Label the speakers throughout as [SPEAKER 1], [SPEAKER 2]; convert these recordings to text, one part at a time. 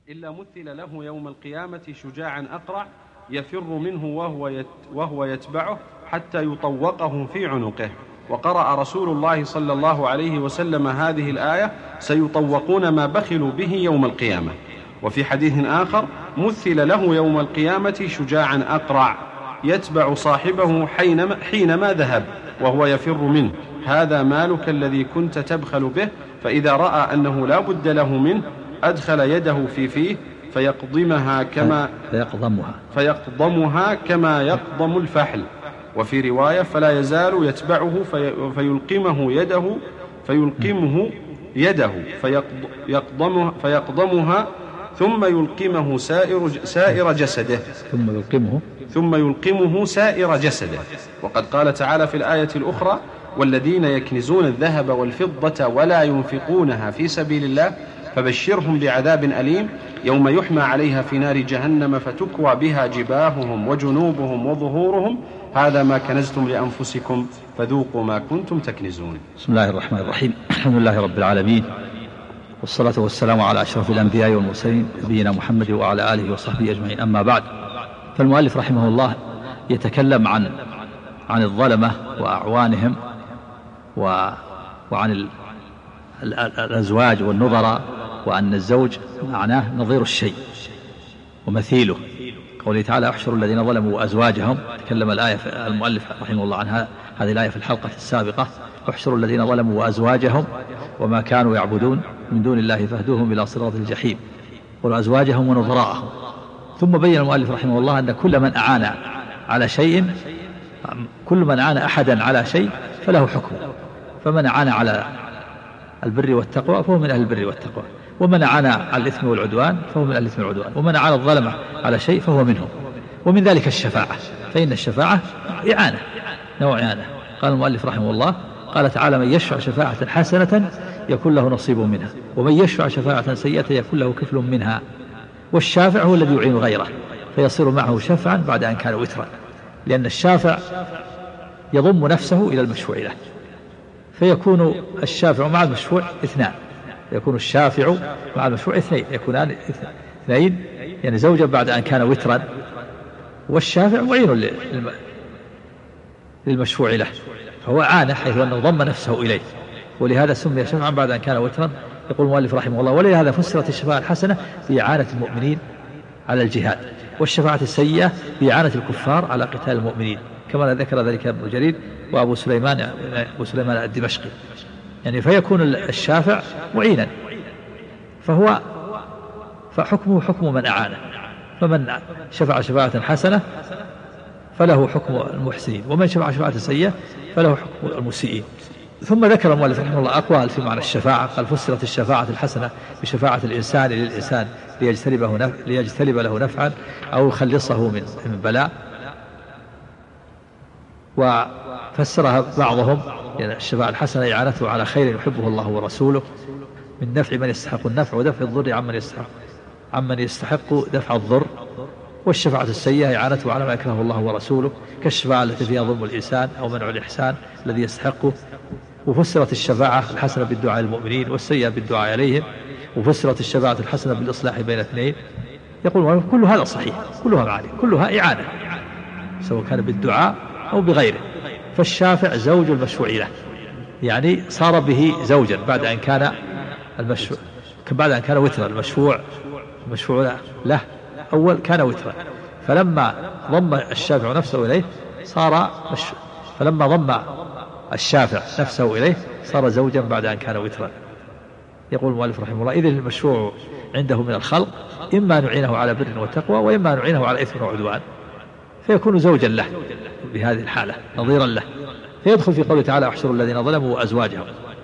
[SPEAKER 1] إلا مثل له يوم القيامة شجاعا أقرع يفر منه وهو يتبعه حتى يطوقه في عنقه. وقرأ رسول الله صلى الله عليه وسلم هذه الآية: سيطوقون ما بخلوا به يوم القيامة. وفي حديث آخر: مثل له يوم القيامة شجاعا أقرع يتبع صاحبه حينما ذهب وهو يفر منه، هذا مالك الذي كنت تبخل به، فإذا رأى أنه لا بد له منه أدخل يده في فيه فيقضمها كما يقضم الفحل. وفي رواية: فلا يزال يتبعه فيلقمه يده فيقضمها ثم يلقمه سائر جسده. وقد قال تعالى في الآية الأخرى: والذين يكنزون الذهب والفضة ولا ينفقونها في سبيل الله فبشرهم بعذاب أليم يوم يحمى عليها في نار جهنم فتكوى بها جباههم وجنوبهم وظهورهم هذا ما كنزتم لأنفسكم فذوقوا ما كنتم تكنزون.
[SPEAKER 2] بسم الله الرحمن الرحيم. الحمد لله رب العالمين، والصلاة والسلام على أشرف الأنبياء والمرسلين نبينا محمد وعلى آله وصحبه أجمعين. أما بعد، فالمؤلف رحمه الله يتكلم عن الظلمة وأعوانهم وعن الأزواج والنظراء، وأن الزوج معناه نظير الشيء ومثيله. قوله تعالى: احشروا الذين ظلموا وأزواجهم. تكلم المؤلف رحمه الله عن هذه الآية في الحلقة السابقة: احشروا الذين ظلموا وأزواجهم وما كانوا يعبدون من دون الله فاهدوهم إلى صراط الجحيم، وأزواجهم ونظراءهم. ثم بين المؤلف رحمه الله أن كل من أعان أحدا على شيء فله حكم، فمن أعان على البر والتقوى فهو من أهل البر والتقوى، ومن أعان على الإثم والعدوان فهو من أهل الإثم والعدوان، ومن أعان الظلمة على شيء فهو منهم. ومن ذلك الشفاعة، فإن الشفاعة نوع إعانة. قال المؤلف رحمه الله: قال تعالى: من يشفع شفاعة حسنة يكون له نصيب منها، ومن يشفع شفاعة سيئة يكون له كفل منها. والشافع هو الذي يعين غيره فيصير معه شفعا بعد أن كان وترا، لأن الشافع يضم نفسه إلى المشفوع له، فيكون الشافع مع المشفوع اثنان، يكون الشافع مع المشفوع اثنين، يكونان اثنين، يعني زوجا بعد أن كان وترا، والشافع معين للمشفوع له، فهو عانى حيث أنه ضم نفسه إليه، ولهذا سمي شفعا بعد أن كان وترا. يقول المؤلف رحمه الله: ولهذا فسرت الشفاعة الحسنة بإعانة المؤمنين على الجهاد، والشفاعة السيئة بإعانة الكفار على قتال المؤمنين، كما ذكر ذلك ابن جرير وأبو سليمان الدمشقي. يعني فيكون الشافع معينا، فحكمه حكم من أعانه، فمن شفع شفاعة حسنة فله حكم المحسنين، ومن شفع شفاعة سيئة فله حكم المسيئين. ثم ذكر المؤلف رحمه الله أقوال في معنى الشفاعة. قال: فسرت الشفاعة الحسنة بشفاعة الإنسان للإنسان ليجتلب له نفعا أو يخلصه من بلاء. وفسرها بعضهم يعني الشفاعة الحسنة إعانته على خير يحبه الله ورسوله من نفع من يستحق النفع ودفع الضر عمن يستحق دفع الضر. والشفاعة السيئة إعانته على ما يكرهه الله ورسوله، كالشفاعة التي فيها ظلم الإنسان أو منع الإحسان الذي يستحقه. وفسرت الشفاعة الحسنة بالدعاء للمؤمنين والسيئة بالدعاء عليهم. وفسرت الشفاعة الحسنة بالإصلاح بين اثنين. يقول كل هذا صحيح، كلها معاني، كلها إعانة، سواء كان بالدعاء أو بغيره. فالشافع زوج المشفوع له، يعني صار به زوجا بعد أن كان وترا. المشفوع له أول كان وترا، فلما ضم الشافع نفسه إليه صار زوجا بعد أن كان وترا. يقول المؤلف رحمه الله: إذن المشروع عنده من الخلق إما نعينه على بر وتقوى، وإما نعينه على إثم وعدوان، فيكون زوجا له بهذه الحالة، نظيرا له، فيدخل في قوله تعالى: احشروا الذين ظلموا وأزواجهم.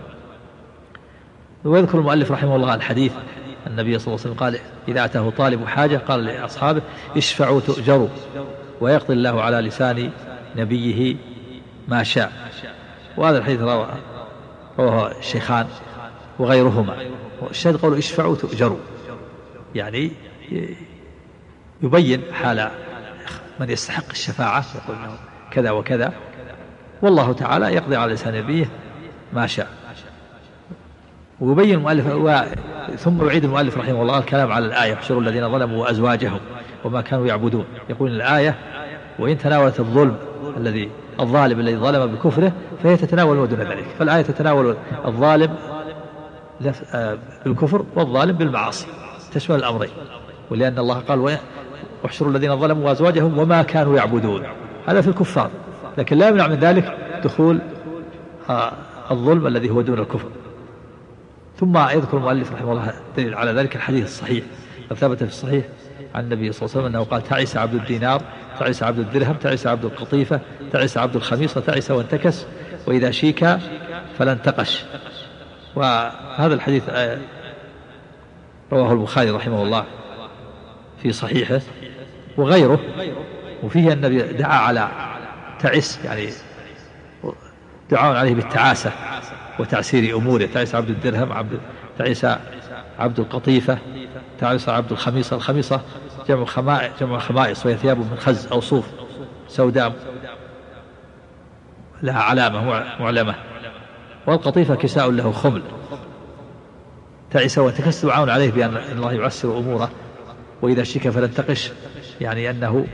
[SPEAKER 2] ويذكر المؤلف رحمه الله الحديث النبي صلى الله عليه وسلم قال: إذا أتاه طالب حاجة قال لأصحابه: اشفعوا تؤجروا، ويقضي الله على لسان نبيه ما شاء. وهذا الحديث رواه الشيخان وغيرهما. والشاهد قوله: اشفعوا تؤجروا، يعني يبين حال من يستحق الشفاعة، يقول له كذا وكذا، والله تعالى يقضي على لسان نبيه ما شاء. ويبين المؤلف ثم يعيد المؤلف رحمه الله الكلام على الآية احشروا الذين ظلموا وأزواجهم وما كانوا يعبدون. يقول الآية وإن تناولت الظلم الظالم الذي ظلم بكفره فهي تتناول ما دون ذلك. فالآية تتناول الظالم بالكفر والظالم بالمعاصي، تشمل الأمرين. ولأن الله قال واحشروا الذين ظلموا وأزواجهم وما كانوا يعبدون، هذا في الكفار، لكن لا يمنع من ذلك دخول الظلم الذي هو دون الكفر. ثم يذكر المؤلف رحمه الله دليل على ذلك الحديث الصحيح ثبت في الصحيح عن النبي صلى الله عليه وسلم أنه قال تعس عبد الدينار، تعس عبد الدرهم، تعس عبد القطيفة، تعس عبد الخميصة، تعس وانتكس، وإذا شيك فلا انتقش. وهذا الحديث رواه البخاري رحمه الله في صحيحه وغيره، وفيه النبي دعا على تعس، يعني دعاء عليه بالتعاسة وتعسير أموره. تعس عبد الدرهم، تعس عبد القطيفة، تعس عبد الخميصة. الخميصة جمع خمائص، وهي ثياب من خز أو صوف سوداء لها علامة معلمة. والقطيفة كساء له خمل. تعس وانتكس دعاء عليه بأن الله يعسر أموره، وإذا شك فلا انتقش، يعني أن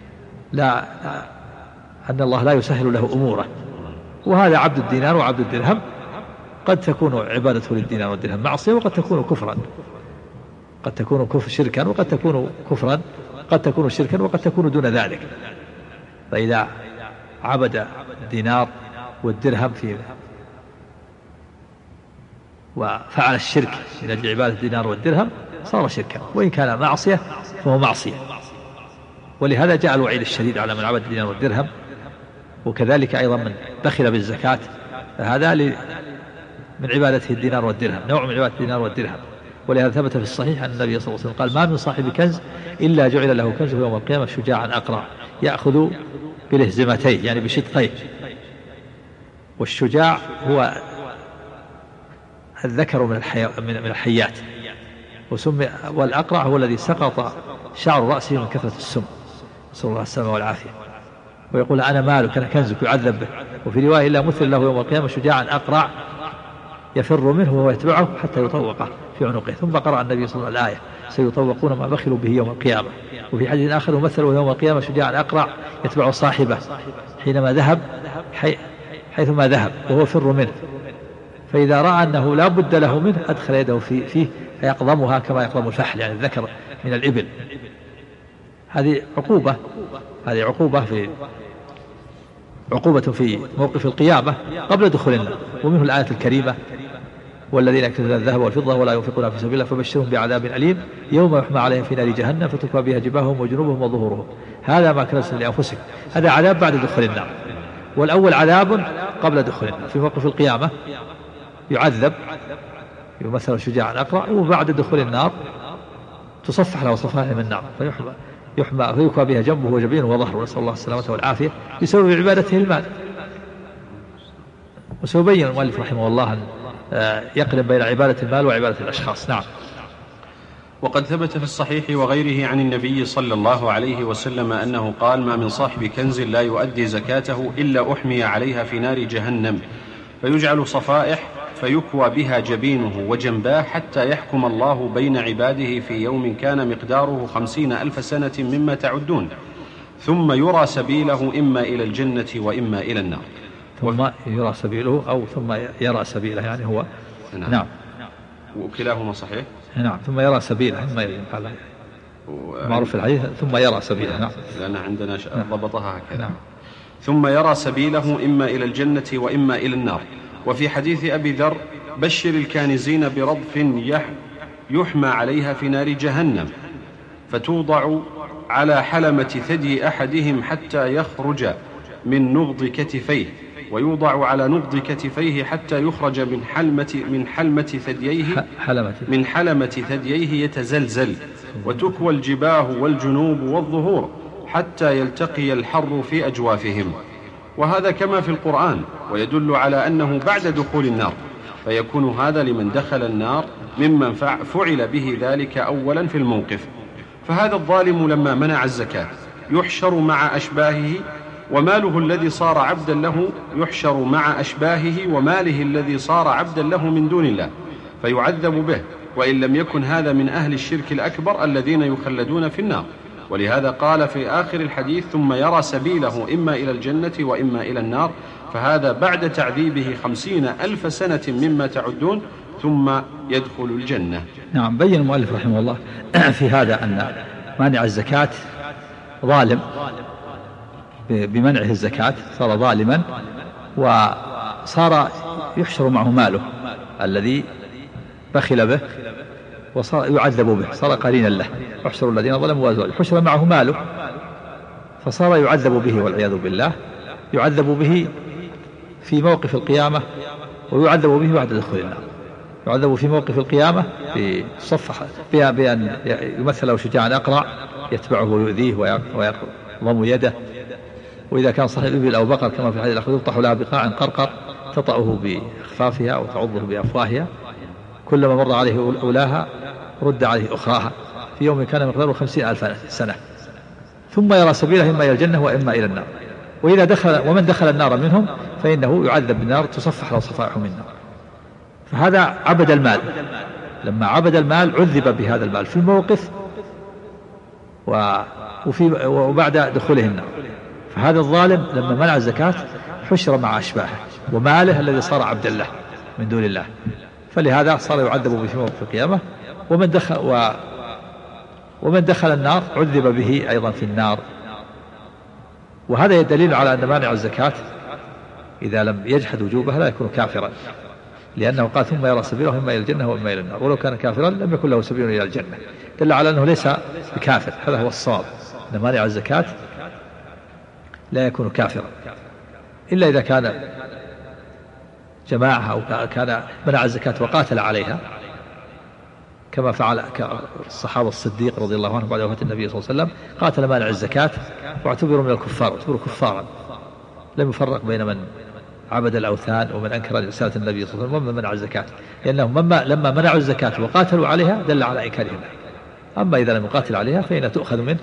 [SPEAKER 2] الله لا يسهل له أموره. وهذا عبد الدينار وعبد الدرهم قد تكون عبادته للدينار والدرهم معصية، وقد تكون كفرا، قد تكون كفر شركا، وقد تكون كفرا، قد تكون شركا، وقد تكون دون ذلك. فإذا عبد الدينار والدرهم وفعل الشرك من أجل عبادة الدينار والدرهم صار شركا، وإن كان معصية فهو معصية. ولهذا جاء الوعيد الشديد على من عبد الدينار والدرهم. وكذلك أيضا من بخل بالزكاة، فهذا من عبادته الدينار والدرهم، نوع من عبادة الدينار والدرهم. ولهذا ثبت في الصحيح أن النبي صلى الله عليه وسلم قال ما من صاحب كنز إلا جعل له كنزه يوم القيامة شجاعا أقرع يأخذ بلهزمتيه، يعني بشدقيه. والشجاع هو الذكر من الحيات، والأقرع هو الذي سقط شعر رأسه من كثرة السم، نسأل الله السلامة والعافية. ويقول أنا مالك أنا كنزك يعذب به. وفي رواية إلا مثل له يوم القيامة شجاعا أقرع يفر منه وهو يتبعه حتى يطوقه في عنقه. ثم قرأ النبي صلى الله عليه وسلم الآية سيطوقون ما بخلوا به يوم القيامة. وفي حديث آخر مثله يوم القيامة شجاعا أقرع يتبع صاحبه حينما ذهب حيثما ذهب وهو يفر منه، فإذا رأى أنه لا بد له منه أدخل يده فيه فيقضمها كما يقضم الفحل، يعني الذكر من الإبل. هذه عقوبة في موقف القيامة قبل دخول النار. ومنه الآية الكريمة والذين يكنزون الذهب والفضة ولا ينفقونها في سبيل الله فبشرهم بعذاب أليم يوم يحمى عليهم في نار جهنم فتكوى بها جباههم وجنوبهم وظهورهم هذا ما كنزتم لأنفسكم. هذا عذاب بعد دخول النار، والأول عذاب قبل دخول النار. في موقف القيامة يعذب يمثل شجاعا أقرع، وبعد دخول النار تصفح له صفائح من النار فيكوى بها جنبه وجبينه وظهره، نسأل الله السلامة والعافية، بسبب عبادته المال. وسيبين المؤلف رحمه الله أن يقرن بين عبادة المال وعبادة الأشخاص. نعم.
[SPEAKER 1] وقد ثبت في الصحيح وغيره عن النبي صلى الله عليه وسلم أنه قال ما من صاحب كنز لا يؤدي زكاته إلا أحمي عليها في نار جهنم فيجعل صفائح فيكوى بها جبينه وجنباه حتى يحكم الله بين عباده في يوم كان مقداره 50,000 سنة مما تعدون، ثم يرى سبيله إما إلى الجنة وإما إلى النار.
[SPEAKER 2] ثم يرى سبيله أو ثم يرى سبيله، يعني هو نعم.
[SPEAKER 1] وكلاهما صحيح.
[SPEAKER 2] نعم. ثم يرى سبيله معروف في الحديث ثم يرى سبيله. نعم.
[SPEAKER 1] لأن عندنا ضبطها هكذا.
[SPEAKER 2] نعم.
[SPEAKER 1] ثم يرى سبيله إما إلى الجنة وإما إلى النار. وفي حديث أبي ذر بشر الكانزين برضف يحمى عليها في نار جهنم فتوضع على حلمة ثدي أحدهم حتى يخرج من نبض كتفيه، ويوضع على نبض كتفيه حتى يخرج من حلمة ثدييه يتزلزل، وتكوى الجباه والجنوب والظهور حتى يلتقي الحر في أجوافهم. وهذا كما في القرآن، ويدل على أنه بعد دخول النار، فيكون هذا لمن دخل النار ممن فعل به ذلك أولا في الموقف. فهذا الظالم لما منع الزكاة يحشر مع أشباهه، وماله الذي صار عبدا له يحشر مع أشباهه وماله الذي صار عبدا له من دون الله، فيعذب به وإن لم يكن هذا من أهل الشرك الأكبر الذين يخلدون في النار. ولهذا قال في آخر الحديث: ثم يرى سبيله إما إلى الجنة وإما إلى النار، فهذا بعد تعذيبه 50,000 سنة مما تعدون ثم يدخل الجنة.
[SPEAKER 2] نعم. بين المؤلف رحمه الله في هذا أن مانع الزكاة ظالم بمنعه الزكاة، صار ظالما، وصار يحشر معه ماله الذي بخل به وصار يعذب به، صار قرينا له. يحشر الذين ظلموا وأزواجهم، حشر معه ماله فصار يعذب به والعياذ بالله، يعذب به في موقف القيامة ويعذب به بعد دخول النار. يعذب في موقف القيامة بصفحة بأن يمثل له شجاعا أقرع يتبعه ويؤذيه ويضم يده، وإذا كان صاحب إبل أو بقر كما في الحديث الآخر يطرح لها بقاع قرقر تطأه بأخفافها وتعضه بأفواهها، كلما مر عليه أولاها رد عليه أخراها، في يوم كان مقداره 50,000 سنة، ثم يرى سبيله إما إلى الجنة وإما إلى النار. ومن دخل النار منهم فإنه يعذب بالنار تصفح له صفائح من النار. فهذا عبد المال، لما عبد المال عذب بهذا المال في الموقف وبعد دخوله النار. فهذا الظالم لما منع الزكاة حشر مع أشباهه وماله الذي صار عبد الله من دون الله، فلهذا صار يعذب به في موقف القيامة. ومن دخل النار عذب به أيضا في النار. وهذا يدليل على أن مانع الزكاة إذا لم يجحد وجوبها لا يكون كافرا، لأنه قال: ثم يرى سبيله إما إلى الجنة وإما إلى النار. ولو كان كافرا لم يكن له سبيل إلى الجنة، دل على أنه ليس بكافر. هذا هو الصواب، أن مانع الزكاة لا يكون كافرا إلا إذا كان جماعة أو كان منع الزكاة وقاتل عليها، كما فعل الصحابة الصديق رضي الله عنه بعد وفاة النبي صلى الله عليه وسلم، قاتل مانع الزكاة واعتبروا من الكفار، اعتبروا كفارا، لم يفرق بين من عبد الأوثان ومن أنكر رسالة النبي صلى الله عليه وسلم ومن منع الزكاة، لأنهم لما منعوا الزكاة وقاتلوا عليها دل على إنكارهم. أما إذا لم يقاتل عليها فإنها تؤخذ منه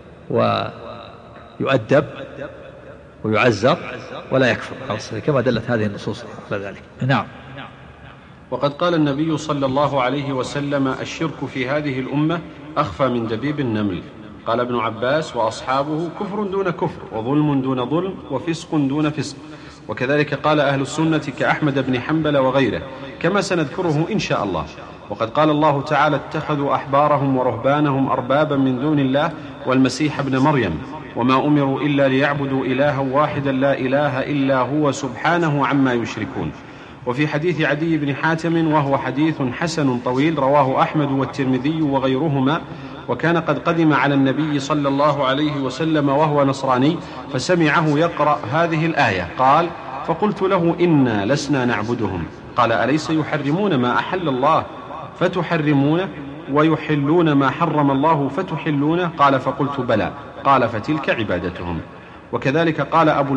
[SPEAKER 2] ويؤدب ويعزر ولا يكفر، كما دلت هذه النصوص على ذلك. نعم.
[SPEAKER 1] وقد قال النبي صلى الله عليه وسلم: الشرك في هذه الأمة أخفى من دبيب النمل. قال ابن عباس وأصحابه: كفر دون كفر، وظلم دون ظلم، وفسق دون فسق. وكذلك قال أهل السنة كأحمد بن حنبل وغيره، كما سنذكره إن شاء الله. وقد قال الله تعالى: اتخذوا أحبارهم ورهبانهم أربابا من دون الله والمسيح ابن مريم وما أمروا إلا ليعبدوا إلها واحدا لا إله إلا هو سبحانه عما يشركون. وفي حديث عدي بن حاتم، وهو حديث حسن طويل، رواه أحمد والترمذي وغيرهما، وكان قد قدم على النبي صلى الله عليه وسلم وهو نصراني فسمعه يقرأ هذه الآية، قال: فقلت له: إنا لسنا نعبدهم. قال: أليس يحرمون ما أحل الله فتحرمونه ويحلون ما حرم الله فتحلونه؟ قال: فقلت: بلى. قال: فتلك عبادتهم. وكذلك قال أبو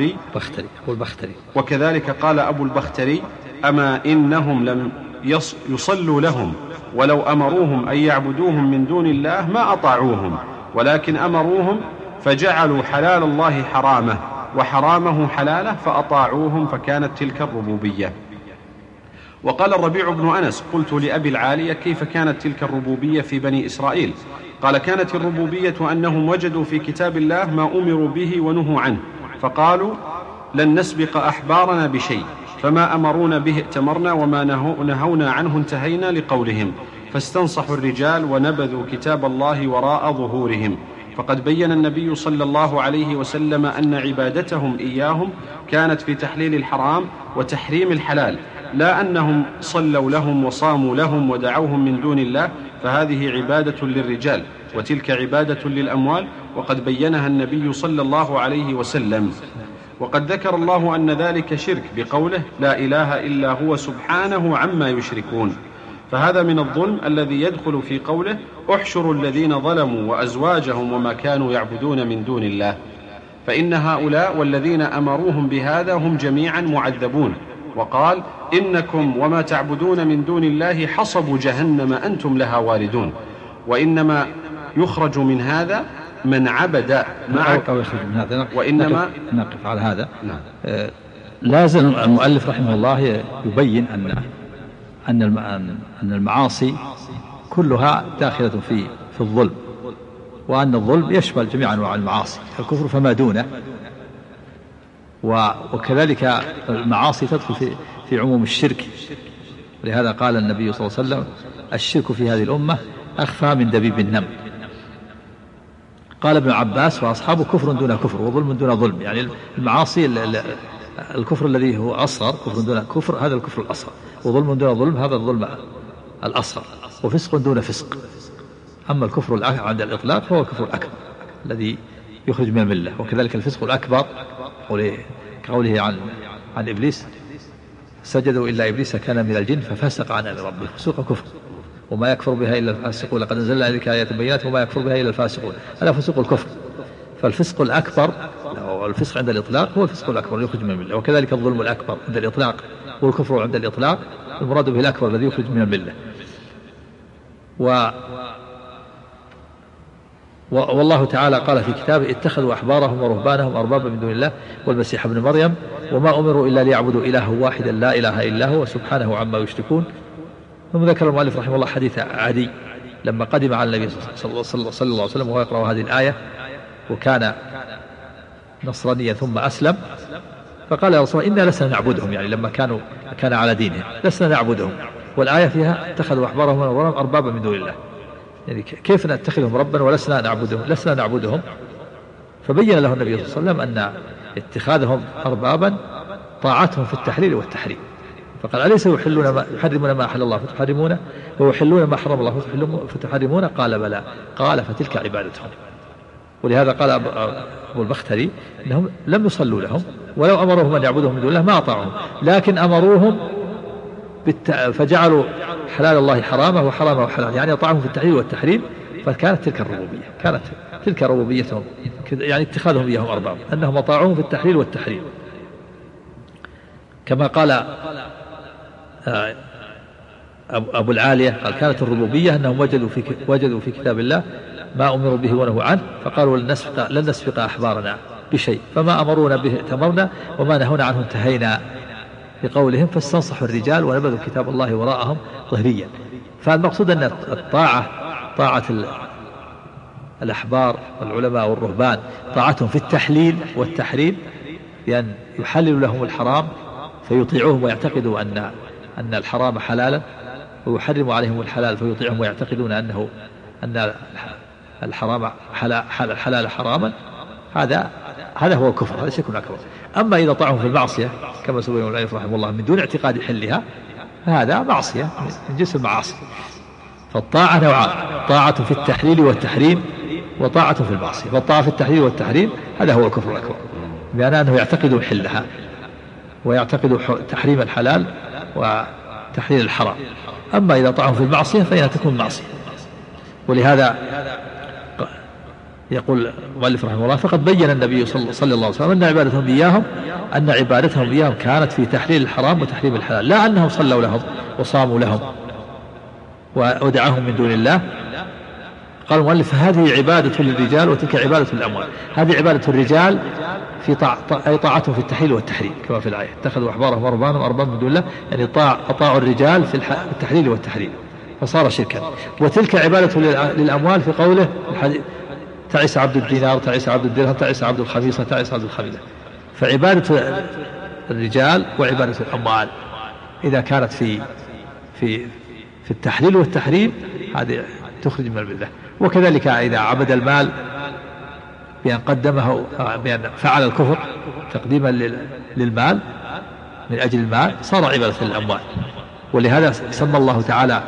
[SPEAKER 1] البختري: أما إنهم لم يصلوا لهم، ولو أمروهم أن يعبدوهم من دون الله ما أطاعوهم، ولكن أمروهم فجعلوا حلال الله حرامه وحرامه حلاله فأطاعوهم، فكانت تلك الربوبية. وقال الربيع بن أنس: قلت لأبي العالية: كيف كانت تلك الربوبية في بني إسرائيل؟ قال: كانت الربوبية أنهم وجدوا في كتاب الله ما أمروا به ونهوا عنه، فقالوا: لن نسبق أحبارنا بشيء، فما أمرونا به ائتمرنا وما نهونا عنه انتهينا، لقولهم، فاستنصحوا الرجال ونبذوا كتاب الله وراء ظهورهم. فقد بين النبي صلى الله عليه وسلم أن عبادتهم إياهم كانت في تحليل الحرام وتحريم الحلال، لا أنهم صلوا لهم وصاموا لهم ودعوهم من دون الله، فهذه عبادة للرجال وتلك عبادة للأموال، وقد بينها النبي صلى الله عليه وسلم. وقد ذكر الله أن ذلك شرك بقوله: لا إله إلا هو سبحانه عما يشركون. فهذا من الظلم الذي يدخل في قوله: احشروا الذين ظلموا وأزواجهم وما كانوا يعبدون من دون الله. فإن هؤلاء والذين أمروهم بهذا هم جميعا معذبون. وقال: إنكم وما تعبدون من دون الله حصب جهنم أنتم لها واردون. وإنما يخرج من هذا من عبد معك،
[SPEAKER 2] وإنما نقف على هذا. لازم المؤلف رحمه الله يبين أن أن المعاصي كلها داخلة في الظلم، وأن الظلم يشمل جميع أنواع المعاصي، الكفر فما دونه. وكذلك المعاصي تدخل في عموم الشرك، ولهذا قال النبي صلى الله عليه وسلم: الشرك في هذه الأمة أخفى من دبيب النمل. قال ابن عباس: وأصحابه كفر دون كفر وظلم دون ظلم. يعني المعاصي الكفر الذي هو أصغر، كفر دون كفر، هذا الكفر الأصغر، وظلم دون ظلم، هذا الظلم الأصغر، وفسق دون فسق. أما الكفر عند الإطلاق فهو الكفر الأكبر الذي يخرج من الملة. وكذلك الفسق الأكبر كقوله عن إبليس: سجدوا إلا إبليس كان من الجن ففسق عن أمر ربه. الفسوق كفر، وما يكفر بها إلا الفاسقون، لقد أنزلنا إليك آيات بينات وما يكفر بها إلا الفاسقون. هذا فسوق الكفر. فالفسق الأكبر، الفسق عند الإطلاق هو الفسق الأكبر يخرج من الملة. وكذلك الظلم الأكبر عند الإطلاق والكفر عند الإطلاق المراد به الأكبر الذي يخرج من الملة. والله تعالى قال في كتابه: اتخذوا أحبارهم ورهبانهم أربابا من دون الله والمسيح ابن مريم وما أمروا إلا ليعبدوا إلها واحدا لا إله إلا هو سبحانه عما يشركون. ثم ذكر المؤلف رحمه الله حديث عدي لما قدم على النبي صلى الله عليه وسلم وهو يقرأ هذه الآية، وكان نصرانيا ثم أسلم، فقال: يا رسول الله إنا لسنا نعبدهم، يعني لما كان على دينهم لسنا نعبدهم، والآية فيها: اتخذوا أحبارهم ورهبانهم أربابا من دون الله، يعني كيف نتخذهم ربا ولسنا نعبدهم. فبين له النبي صلى الله عليه وسلم أن اتخاذهم أربابا طاعتهم في التحليل والتحريم. فقال: أليس يحرمون ما أحل الله فتحرمونه ويحلون ما حرم الله فتحرمونه؟ قال: بلى. قال: فتلك عبادتهم. ولهذا قال أبو البختري إنهم لم يصلوا لهم، ولو أمرهم أن يعبدهم من دون الله ما أطاعهم، لكن أمروهم فجعلوا حلال الله حرامه وحرامه حلال، يعني أطاعهم في التحليل والتحريم. فكانت تلك ربوبيتهم، يعني اتخاذهم إياهم أرباب، أنهم أطاعوهم في التحليل والتحريم. كما قال أبو العالية قال: كانت الربوبية أنهم وجدوا في كتاب الله ما أمروا به ونهوا عنه، فقالوا لن نسبق أحبارنا بشيء، فما أمرونا به اتمرنا وما نهونا عنه انتهينا، بقولهم: فاستنصحوا الرجال ونبذوا كتاب الله وراءهم ظهريا. فالمقصود أن طاعة الأحبار والعلماء والرهبان طاعتهم في التحليل والتحريم، بأن يحلل لهم الحرام فيطيعوهم ويعتقدوا أن الحرام حلالا، ويحرم عليهم الحلال فيطيعهم ويعتقدون أن الحرام حلال حراما. هذا هو الكفر، هذا شرك أكبر. أما إذا طاعهم في المعصية كما سبحانه المؤلف رحمه الله من دون اعتقاد حلها، فهذا معصية من جنس المعاصي. فالطاعة نوعان: طاعة في التحليل والتحريم وطاعة في المعصية. فالطاعة في التحليل والتحريم هذا هو الكفر الأكبر، بأن أنه يعتقد حلها ويعتقد تحريم الحلال وتحليل الحرام. أما إذا طاعهم في المعصية فإنها تكون معصية. ولهذا يقول المؤلف رحمه الله: فقد بين النبي صلى الله عليه وسلم أن عبادتهم إياهم كانت في تحليل الحرام وتحريم الحلال، لا أنهم صلوا لهم وصاموا لهم ودعاهم من دون الله. قال المؤلف: هذه عبادة للرجال وتلك عبادة الأموال. هذه عبادة الرجال في طاعتهم في التحليل والتحريم كما في الآية: اتخذوا أحبارهم ورهبانهم أربابا من دون الله، يعني أطاعوا الرجال في التحليل والتحريم فصار شركا. وتلك عبادة للأموال في قوله: تعس عبد الدينار، تعس عبد الدرهم، تعس عبد الخميصة، تعس عبد الخميلة. فعبادة الرجال وعبادة الأموال إذا كانت في التحليل والتحريم هذه تخرج من الملة. وكذلك إذا عبد المال بأن قدمه، بأن فعل الكفر تقديما للمال من أجل المال، صار عبادة للأموال. ولهذا سمى الله تعالى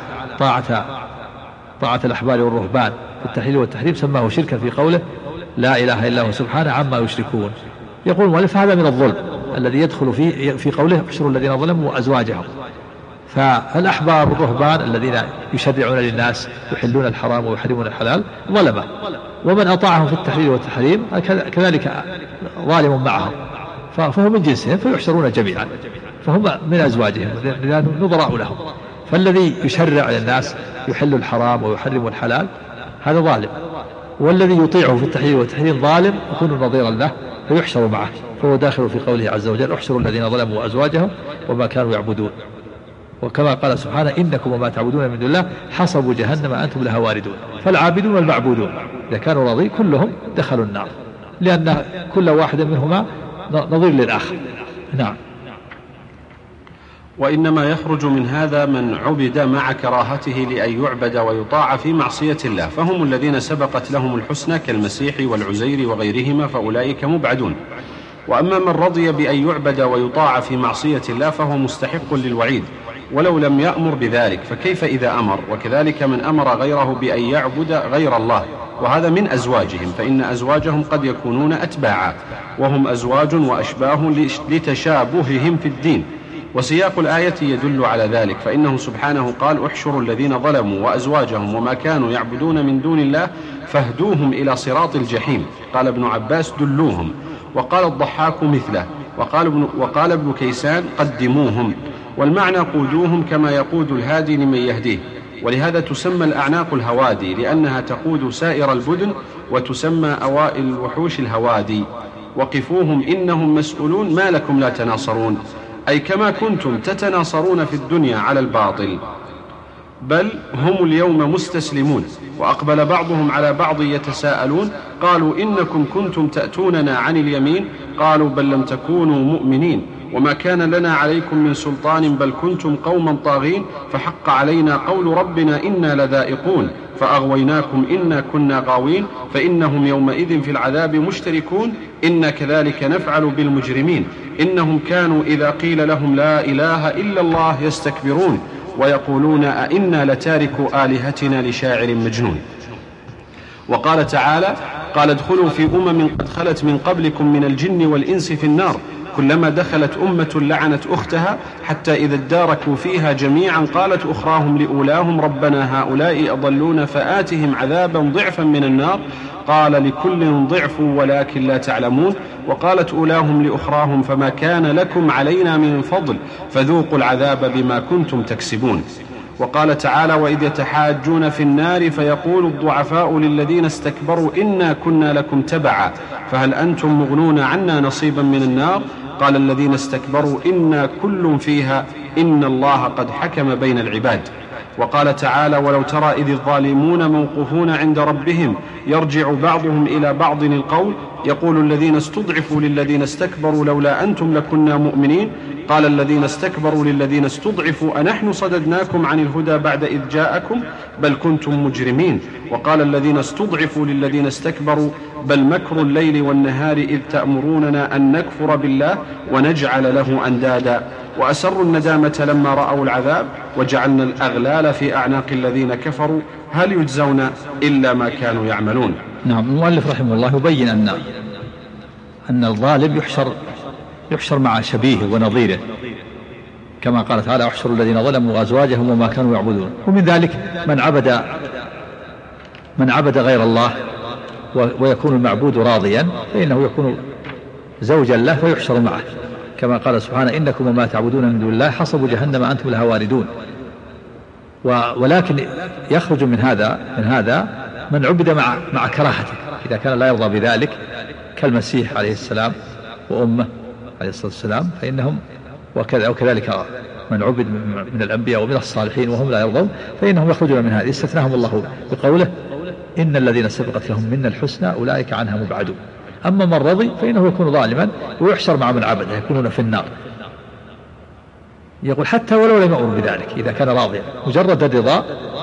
[SPEAKER 2] طاعة الأحبار والرهبان في التحليل والتحريم سماه شركا في قوله: لا إله إلا هو سبحانه عما يشركون. يقول المؤلف: هذا من الظلم الذي يدخل في قوله: احشروا الذين ظلموا وأزواجهم. فالأحبار والرهبان الذين يشرعون للناس يحلون الحرام ويحرمون الحلال ظلمة، ومن أطاعهم في التحليل والتحريم كذلك ظالم معهم، فهم من جنسهم فيحشرون جميعا، فهم من أزواجهم لأنهم نظراء لهم. فالذي يشرع للناس يحل الحرام ويحرم الحلال هذا ظالم، والذي يطيعه في التحليل والتحريم ظالم يكون نظيرا له فيحشر معه، فهو داخل في قوله عز وجل: احشروا الذين ظلموا وأزواجهم وما كانوا يعبدون. وكما قال سبحانه إنكم وما تعبدون من دون الله حصب جهنم أنتم لها واردون. فالعابدون والمعبودون إذا كانوا راضين كلهم دخلوا النار، لأن كل واحد منهما نظير للآخر. نعم.
[SPEAKER 1] وإنما يخرج من هذا من عبد مع كراهته لأن يعبد ويطاع في معصية الله، فهم الذين سبقت لهم الحسنى كالمسيح والعزير وغيرهما، فأولئك مبعدون. وأما من رضي بأن يعبد ويطاع في معصية الله فهو مستحق للوعيد ولو لم يأمر بذلك، فكيف إذا أمر؟ وكذلك من أمر غيره بأن يعبد غير الله، وهذا من أزواجهم، فإن أزواجهم قد يكونون أتباعا وهم أزواج وأشباه لتشابههم في الدين، وسياق الآية يدل على ذلك، فإنه سبحانه قال احشروا الذين ظلموا وأزواجهم وما كانوا يعبدون من دون الله فاهدوهم إلى صراط الجحيم. قال ابن عباس دلوهم، وقال الضحاك مثله، وقال ابن كيسان قدموهم، والمعنى قودوهم كما يقود الهادي لمن يهديه. ولهذا تسمى الأعناق الهوادي لأنها تقود سائر البدن، وتسمى أوائل الوحوش الهوادي. وقفوهم إنهم مسؤولون ما لكم لا تناصرون، أي كما كنتم تتناصرون في الدنيا على الباطل، بل هم اليوم مستسلمون. وأقبل بعضهم على بعض يتساءلون قالوا إنكم كنتم تأتوننا عن اليمين، قالوا بل لم تكونوا مؤمنين وما كان لنا عليكم من سلطان بل كنتم قوما طاغين، فحق علينا قول ربنا إنا لذائقون فأغويناكم إنا كنا غاوين، فإنهم يومئذ في العذاب مشتركون إنا كذلك نفعل بالمجرمين إنهم كانوا إذا قيل لهم لا إله إلا الله يستكبرون ويقولون أئنا لتاركوا آلهتنا لشاعر مجنون. وقال تعالى قال ادخلوا في قد خلت من قبلكم من الجن والإنس في النار كلما دخلت أمة لعنت أختها حتى إذا اداركوا فيها جميعا قالت أخراهم لأولاهم ربنا هؤلاء أضلون فآتهم عذابا ضعفا من النار قال لكل ضعف ولكن لا تعلمون وقالت أولاهم لأخراهم فما كان لكم علينا من فضل فذوقوا العذاب بما كنتم تكسبون. وقال تعالى وإذ يتحاجون في النار فيقول الضعفاء للذين استكبروا إنا كنا لكم تبعا فهل أنتم مغنون عنا نصيبا من النار قال الذين استكبروا إنا كل فيها إن الله قد حكم بين العباد. وقال تعالى ولو ترى إذ الظالمون موقوفون عند ربهم يرجع بعضهم إلى بعض القول يقول الذين استضعفوا للذين استكبروا لولا أنتم لكنا مؤمنين قال الذين استكبروا للذين استضعفوا أنحن صددناكم عن الهدى بعد إذ جاءكم بل كنتم مجرمين. وقال الذين استضعفوا للذين استكبروا بل مكر الليل والنهار إذ تأمروننا أن نكفر بالله ونجعل له أندادا وأسروا الندامة لما رأوا العذاب وجعلنا الأغلال في أعناق الذين كفروا هل يجزون إلا ما كانوا يعملون.
[SPEAKER 2] نعم. المؤلف رحمه الله يبين أن الظالم يحشر مع شبيهه ونظيره كما قال تعالى احشروا الذين ظلموا وأزواجهم وما كانوا يعبدون. ومن ذلك من عبد غير الله ويكون المعبود راضيا فإنه يكون زوجا له فيحشر معه كما قال سبحانه إنكم وما تعبدون من دون الله حصب جهنم أنتم لها واردون. ولكن يخرج من هذا من عبد مع كراهته إذا كان لا يرضى بذلك كالمسيح عليه السلام وأمه عليه الصلاة والسلام فإنهم وكذلك من عبد من الأنبياء ومن الصالحين وهم لا يرضون فإنهم يخرجون من هذا. استثناهم الله بقوله إن الذين سبقت لهم منا الحسنى أولئك عنها مبعدون. أما من رضي فإنه يكون ظالما ويحشر مع من عبده يكونون في النار. يقول حتى ولو لم يأمر بذلك إذا كان راضيا مجرد الرضا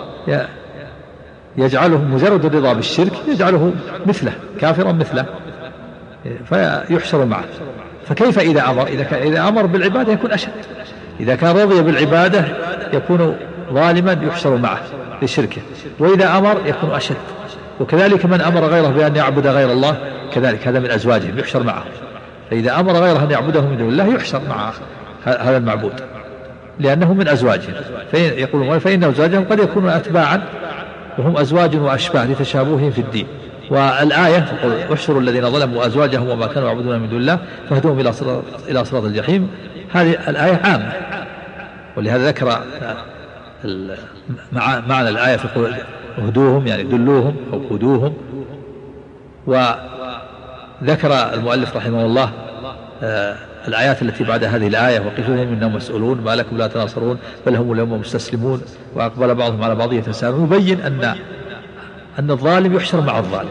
[SPEAKER 2] مجرد الرضا بالشرك يجعله مثله كافرا مثله فيحشر معه. فكيف إذا أمر بالعبادة يكون أشد. إذا كان رضي بالعبادة يكون ظالما يحشر معه لشركه وإذا أمر يكون أشد. وكذلك من أمر غيره بأن يعبد غير الله كذلك هذا من أزواجهم يحشر معه. فإذا أمر غيره أن يعبده من دون الله يحشر مع هذا المعبود لأنه من أزواجهم. يقولون فإن أزواجهم قد يكونون أتباعا وهم أزواج وأشباه لتشابههم في الدين. والآية احشروا الذين ظلموا وأزواجهم وما كانوا يعبدون من دون الله فاهدوهم إلى صراط الجحيم. هذه الآية عامة ولهذا ذكر معنى الآية في قول اهدوهم يعني دلوهم أو هدوهم. وذكر المؤلف رحمه الله الآيات التي بعد هذه الآية وقفوهم إنهم مسؤولون ما لكم لا تناصرون بل هم اليوم مستسلمون وأقبل بعضهم على بعض يتساءلون، يبين أن الظالم يحشر مع الظالم،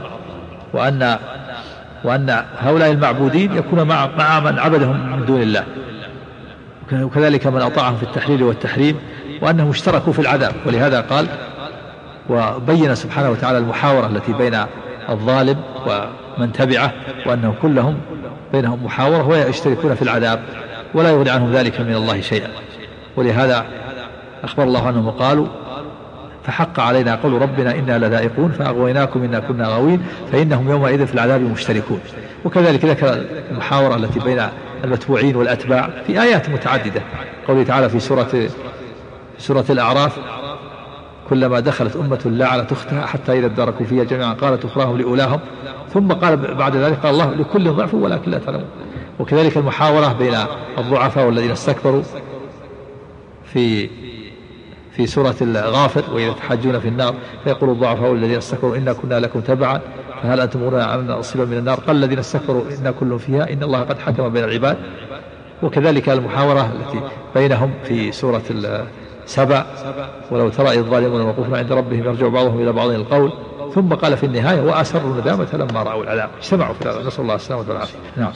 [SPEAKER 2] وأن هؤلاء المعبودين يكون مع من عبدهم من دون الله، وكذلك من أطاعهم في التحليل والتحريم، وأنهم اشتركوا في العذاب. ولهذا قال وبين سبحانه وتعالى المحاورة التي بين الظالم ومن تبعه، وأنهم كلهم بينهم محاورة ويشتركون في العذاب ولا يغني عنهم ذلك من الله شيئا. ولهذا أخبر الله عنهم وقالوا فحق علينا قول ربنا إنا لذائقون فأغويناكم إنا كنا غاوين فإنهم يومئذ في العذاب مشتركون. وكذلك ذكر المحاورة التي بين المتبوعين والأتباع في آيات متعددة، قوله تعالى في سورة الأعراف كلما دخلت أمة لعنت أختها حتى إذا اداركوا فيها جميعا قالت أخراهم لأولاهم ثم قال بعد ذلك قال الله لكل ضعف ولكن لا تعلمون. وكذلك المحاورة بين الضعفاء والذين استكبروا في سورة الغافر وإذا تحاجون في النار فيقول الضعفاء الذين استكبروا إنا كنا لكم تبعا فهل أنتم مغنون عنا نصيبا من النار قال الذين استكبروا إنا كل فيها إن الله قد حكم بين العباد. وكذلك المحاورة التي بينهم في سورة سبع ولو ترى إذ الظالمون موقوفون عند ربهم يرجع بعضهم إلى بعض القول ثم قال في النهاية وأسروا الندامة لما رأوا العذاب. اجتمعوا في العذاب، نسأل الله السلامة والعافية. نعم.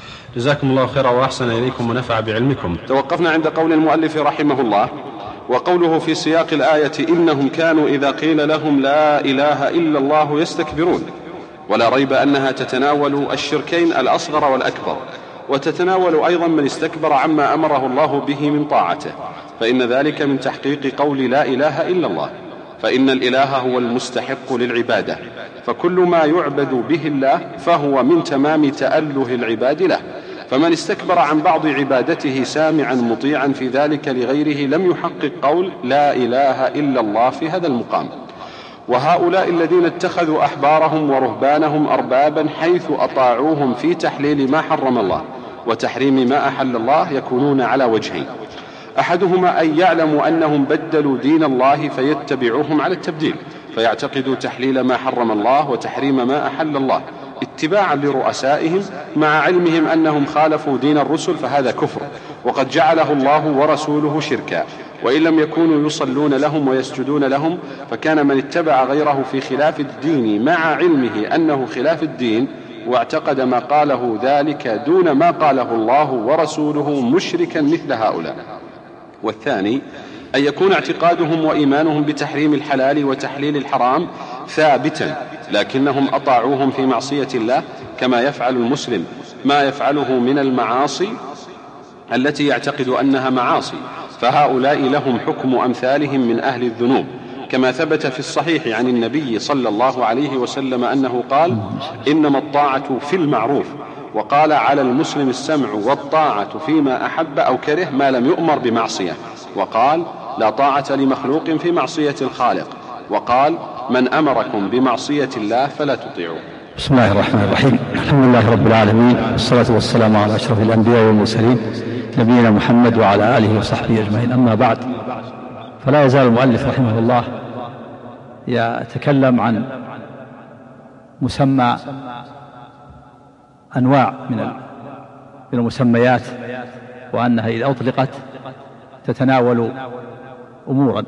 [SPEAKER 1] جزاكم الله خيرا وأحسن إليكم ونفع بعلمكم. توقفنا عند قول المؤلف رحمه الله وقوله في سياق الآية إنهم كانوا إذا قيل لهم لا إله إلا الله يستكبرون، ولا ريب أنها تتناول الشركين الأصغر والأكبر، وتتناول أيضا من استكبر عما أمره الله به من طاعته، فإن ذلك من تحقيق قول لا إله إلا الله، فإن الإله هو المستحق للعبادة، فكل ما يعبد به الله فهو من تمام تأله العباد له، فمن استكبر عن بعض عبادته سامعا مطيعا في ذلك لغيره لم يحقق قول لا إله إلا الله في هذا المقام. وهؤلاء الذين اتخذوا أحبارهم ورهبانهم أربابا حيث أطاعوهم في تحليل ما حرم الله وتحريم ما أحل الله يكونون على وجهين: أحدهما أن يعلموا أنهم بدلوا دين الله فيتبعوهم على التبديل فيعتقدوا تحليل ما حرم الله وتحريم ما أحل الله اتباعا لرؤسائهم مع علمهم أنهم خالفوا دين الرسل، فهذا كفر وقد جعله الله ورسوله شركا، وإن لم يكونوا يصلون لهم ويسجدون لهم، فكان من اتبع غيره في خلاف الدين مع علمه أنه خلاف الدين واعتقد ما قاله ذلك دون ما قاله الله ورسوله مشركا مثل هؤلاء. والثاني أن يكون اعتقادهم وإيمانهم بتحريم الحلال وتحليل الحرام ثابتا، لكنهم أطاعوهم في معصية الله كما يفعل المسلم ما يفعله من المعاصي التي يعتقد أنها معاصي، فهؤلاء لهم حكم أمثالهم من أهل الذنوب، كما ثبت في الصحيح عن النبي صلى الله عليه وسلم أنه قال إنما الطاعة في المعروف، وقال على المسلم السمع والطاعة فيما أحب أو كره ما لم يؤمر بمعصية، وقال لا طاعة لمخلوق في معصية الخالق، وقال من أمركم بمعصية الله فلا تطيعوه.
[SPEAKER 3] بسم الله الرحمن الرحيم. الحمد لله رب العالمين، والصلاة والسلام على أشرف الأنبياء والمرسلين نبينا محمد وعلى آله وصحبه أجمعين، أما بعد، فلا يزال المؤلف رحمه الله يتكلم عن مسمى أنواع من المسميات، وأنها إذا أطلقت تتناول أمورا،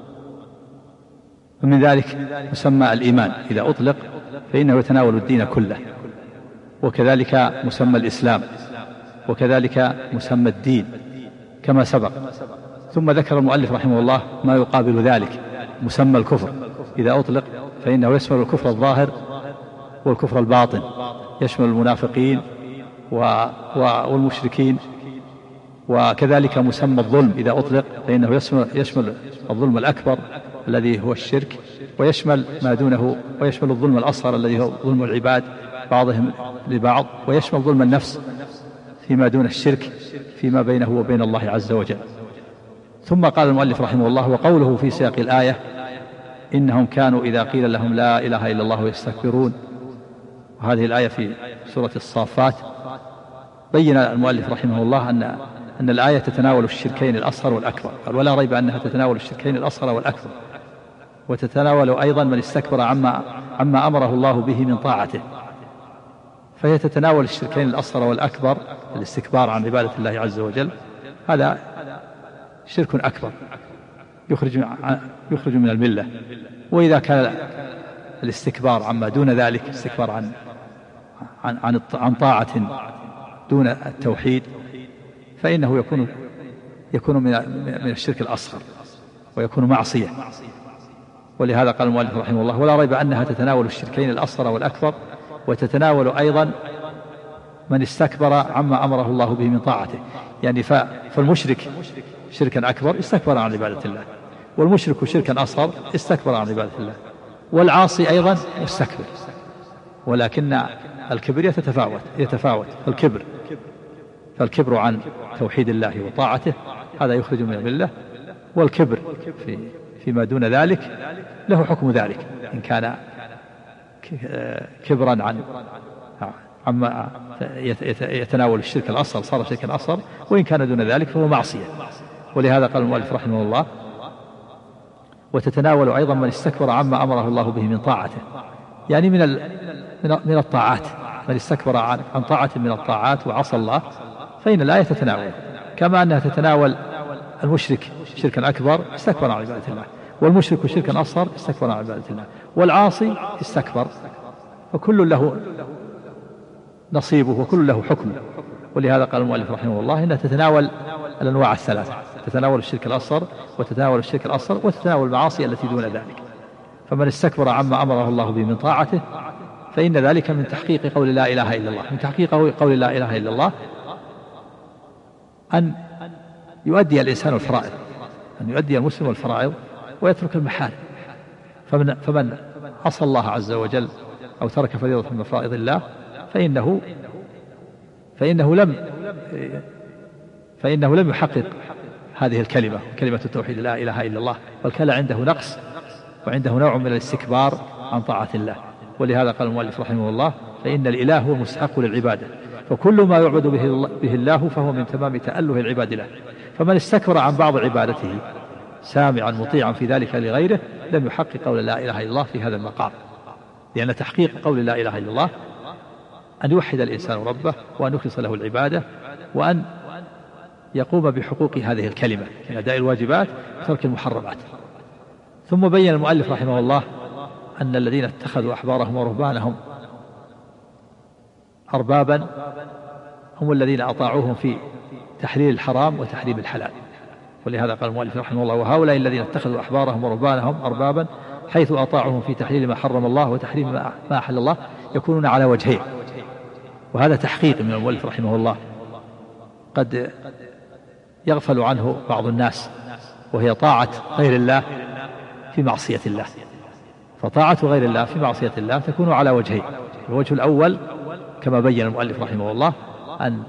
[SPEAKER 3] ومن ذلك مسمى الإيمان إذا أطلق فإنه يتناول الدين كله، وكذلك مسمى الإسلام، وكذلك مسمى الدين كما سبق. ثم ذكر المؤلف رحمه الله ما يقابل ذلك، مسمى الكفر إذا أطلق فإنه يشمل الكفر الظاهر والكفر الباطن، يشمل المنافقين والمشركين. وكذلك مسمى الظلم إذا أطلق فإنه يشمل الظلم الأكبر الذي هو الشرك، ويشمل ما دونه، ويشمل الظلم الأصغر الذي هو ظلم العباد بعضهم لبعض، ويشمل ظلم النفس فيما دون الشرك فيما بينه وبين الله عز وجل. ثم قال المؤلف رحمه الله وقوله في سياق الآية إنهم كانوا إذا قيل لهم لا إله إلا الله يستكبرون، وهذه الآية في سورة الصافات. بين المؤلف رحمه الله أن الآية تتناول الشركين الأصغر والأكبر، قال ولا ريب أنها تتناول الشركين الأصغر والأكبر، وتتناول أيضا من استكبر عما أمره الله به من طاعته، فهي تتناول الشركين الأصغر والأكبر، الاستكبار عن عبادة الله عز وجل، هذا شرك أكبر يخرج من الملة. وإذا كان الاستكبار عما دون ذلك، استكبار عن طاعة دون التوحيد، فإنه يكون من الشرك الأصغر ويكون معصية. ولهذا قال المؤلف رحمه الله: ولا ريب أنها تتناول الشركين الأصغر والأكبر، وتتناول أيضا من استكبر عما أمره الله به من طاعته. يعني فالمشرك شركا أكبر استكبر عن عبادة الله، والمشرك شركا أصغر استكبر عن عبادة الله، والعاصي أيضا مستكبر، ولكن الكبر يتفاوت. فالكبر عن توحيد الله وطاعته هذا يخرج من الملة، والكبر فيما دون ذلك له حكم ذلك، إن كان كبرا عما يتناول الشرك الأصغر صار شركا أصغر، وإن كان دون ذلك فهو معصية. ولهذا قال المؤلف رحمه الله: وتتناول أيضا من استكبر عما أمره الله به من طاعته، يعني من الطاعات. من استكبر عن طاعة من الطاعات وعصى الله فإن الآية تتناول، كما أنها تتناول المشرك شركا أكبر استكبر عن عبادة الله، والمشرك شركا أصغر استكبر عن عبادة الله، والعاصي استكبر، فكل له نصيبه وكل له حكم. ولهذا قال المؤلف رحمه الله: إنها تتناول الأنواع الثلاثة، تتناول الشرك الأصغر وتتناول الشرك الأصغر وتتناول المعاصي التي دون ذلك. فمن استكبر عما أمره الله به من طاعته فإن ذلك من تحقيق قول لا إله إلا الله. من تحقيق قول لا إله إلا الله أن يؤدي الإنسان الفرائض، أن يؤدي المسلم الفرائض ويترك المحارم. فمن عصى الله عز وجل أو ترك فريضة من فرائض الله فإنه لم يحقق هذه الكلمة، كلمة التوحيد لا إله إلا الله، بل كان عنده نقص وعنده نوع من الاستكبار عن طاعة الله. ولهذا قال المؤلف رحمه الله: فإن الإله هو المستحق للعبادة، فكل ما يعبد به الله فهو من تمام تأله العباد له. فمن استكبر عن بعض عبادته سامعا مطيعا في ذلك لغيره لم يحقق قول لا إله إلا الله في هذا المقام، لأن تحقيق قول لا إله إلا الله أن يوحد الإنسان ربه، وأن يخلص له العبادة، وأن يقوم بحقوق هذه الكلمة من أداء الواجبات وترك المحرمات. ثم بين المؤلف رحمه الله أن الذين اتخذوا أحبارهم ورهبانهم أربابا هم الذين أطاعوهم في تحليل الحرام وتحريم الحلال. ولهذا قال المؤلف رحمه الله: وهؤلاء الذين اتخذوا أحبارهم ورهبانهم أربابا حيث أطاعوهم في تحليل ما حرم الله وتحريم ما أحل الله يكونون على وجهين. وهذا تحقيق من المؤلف رحمه الله قد يغفل عنه بعض الناس، وهي طاعة غير الله في معصية الله. فطاعة غير الله في معصية الله تكون على وجهين: الوجه الأول كما بين المؤلف رحمه الله أن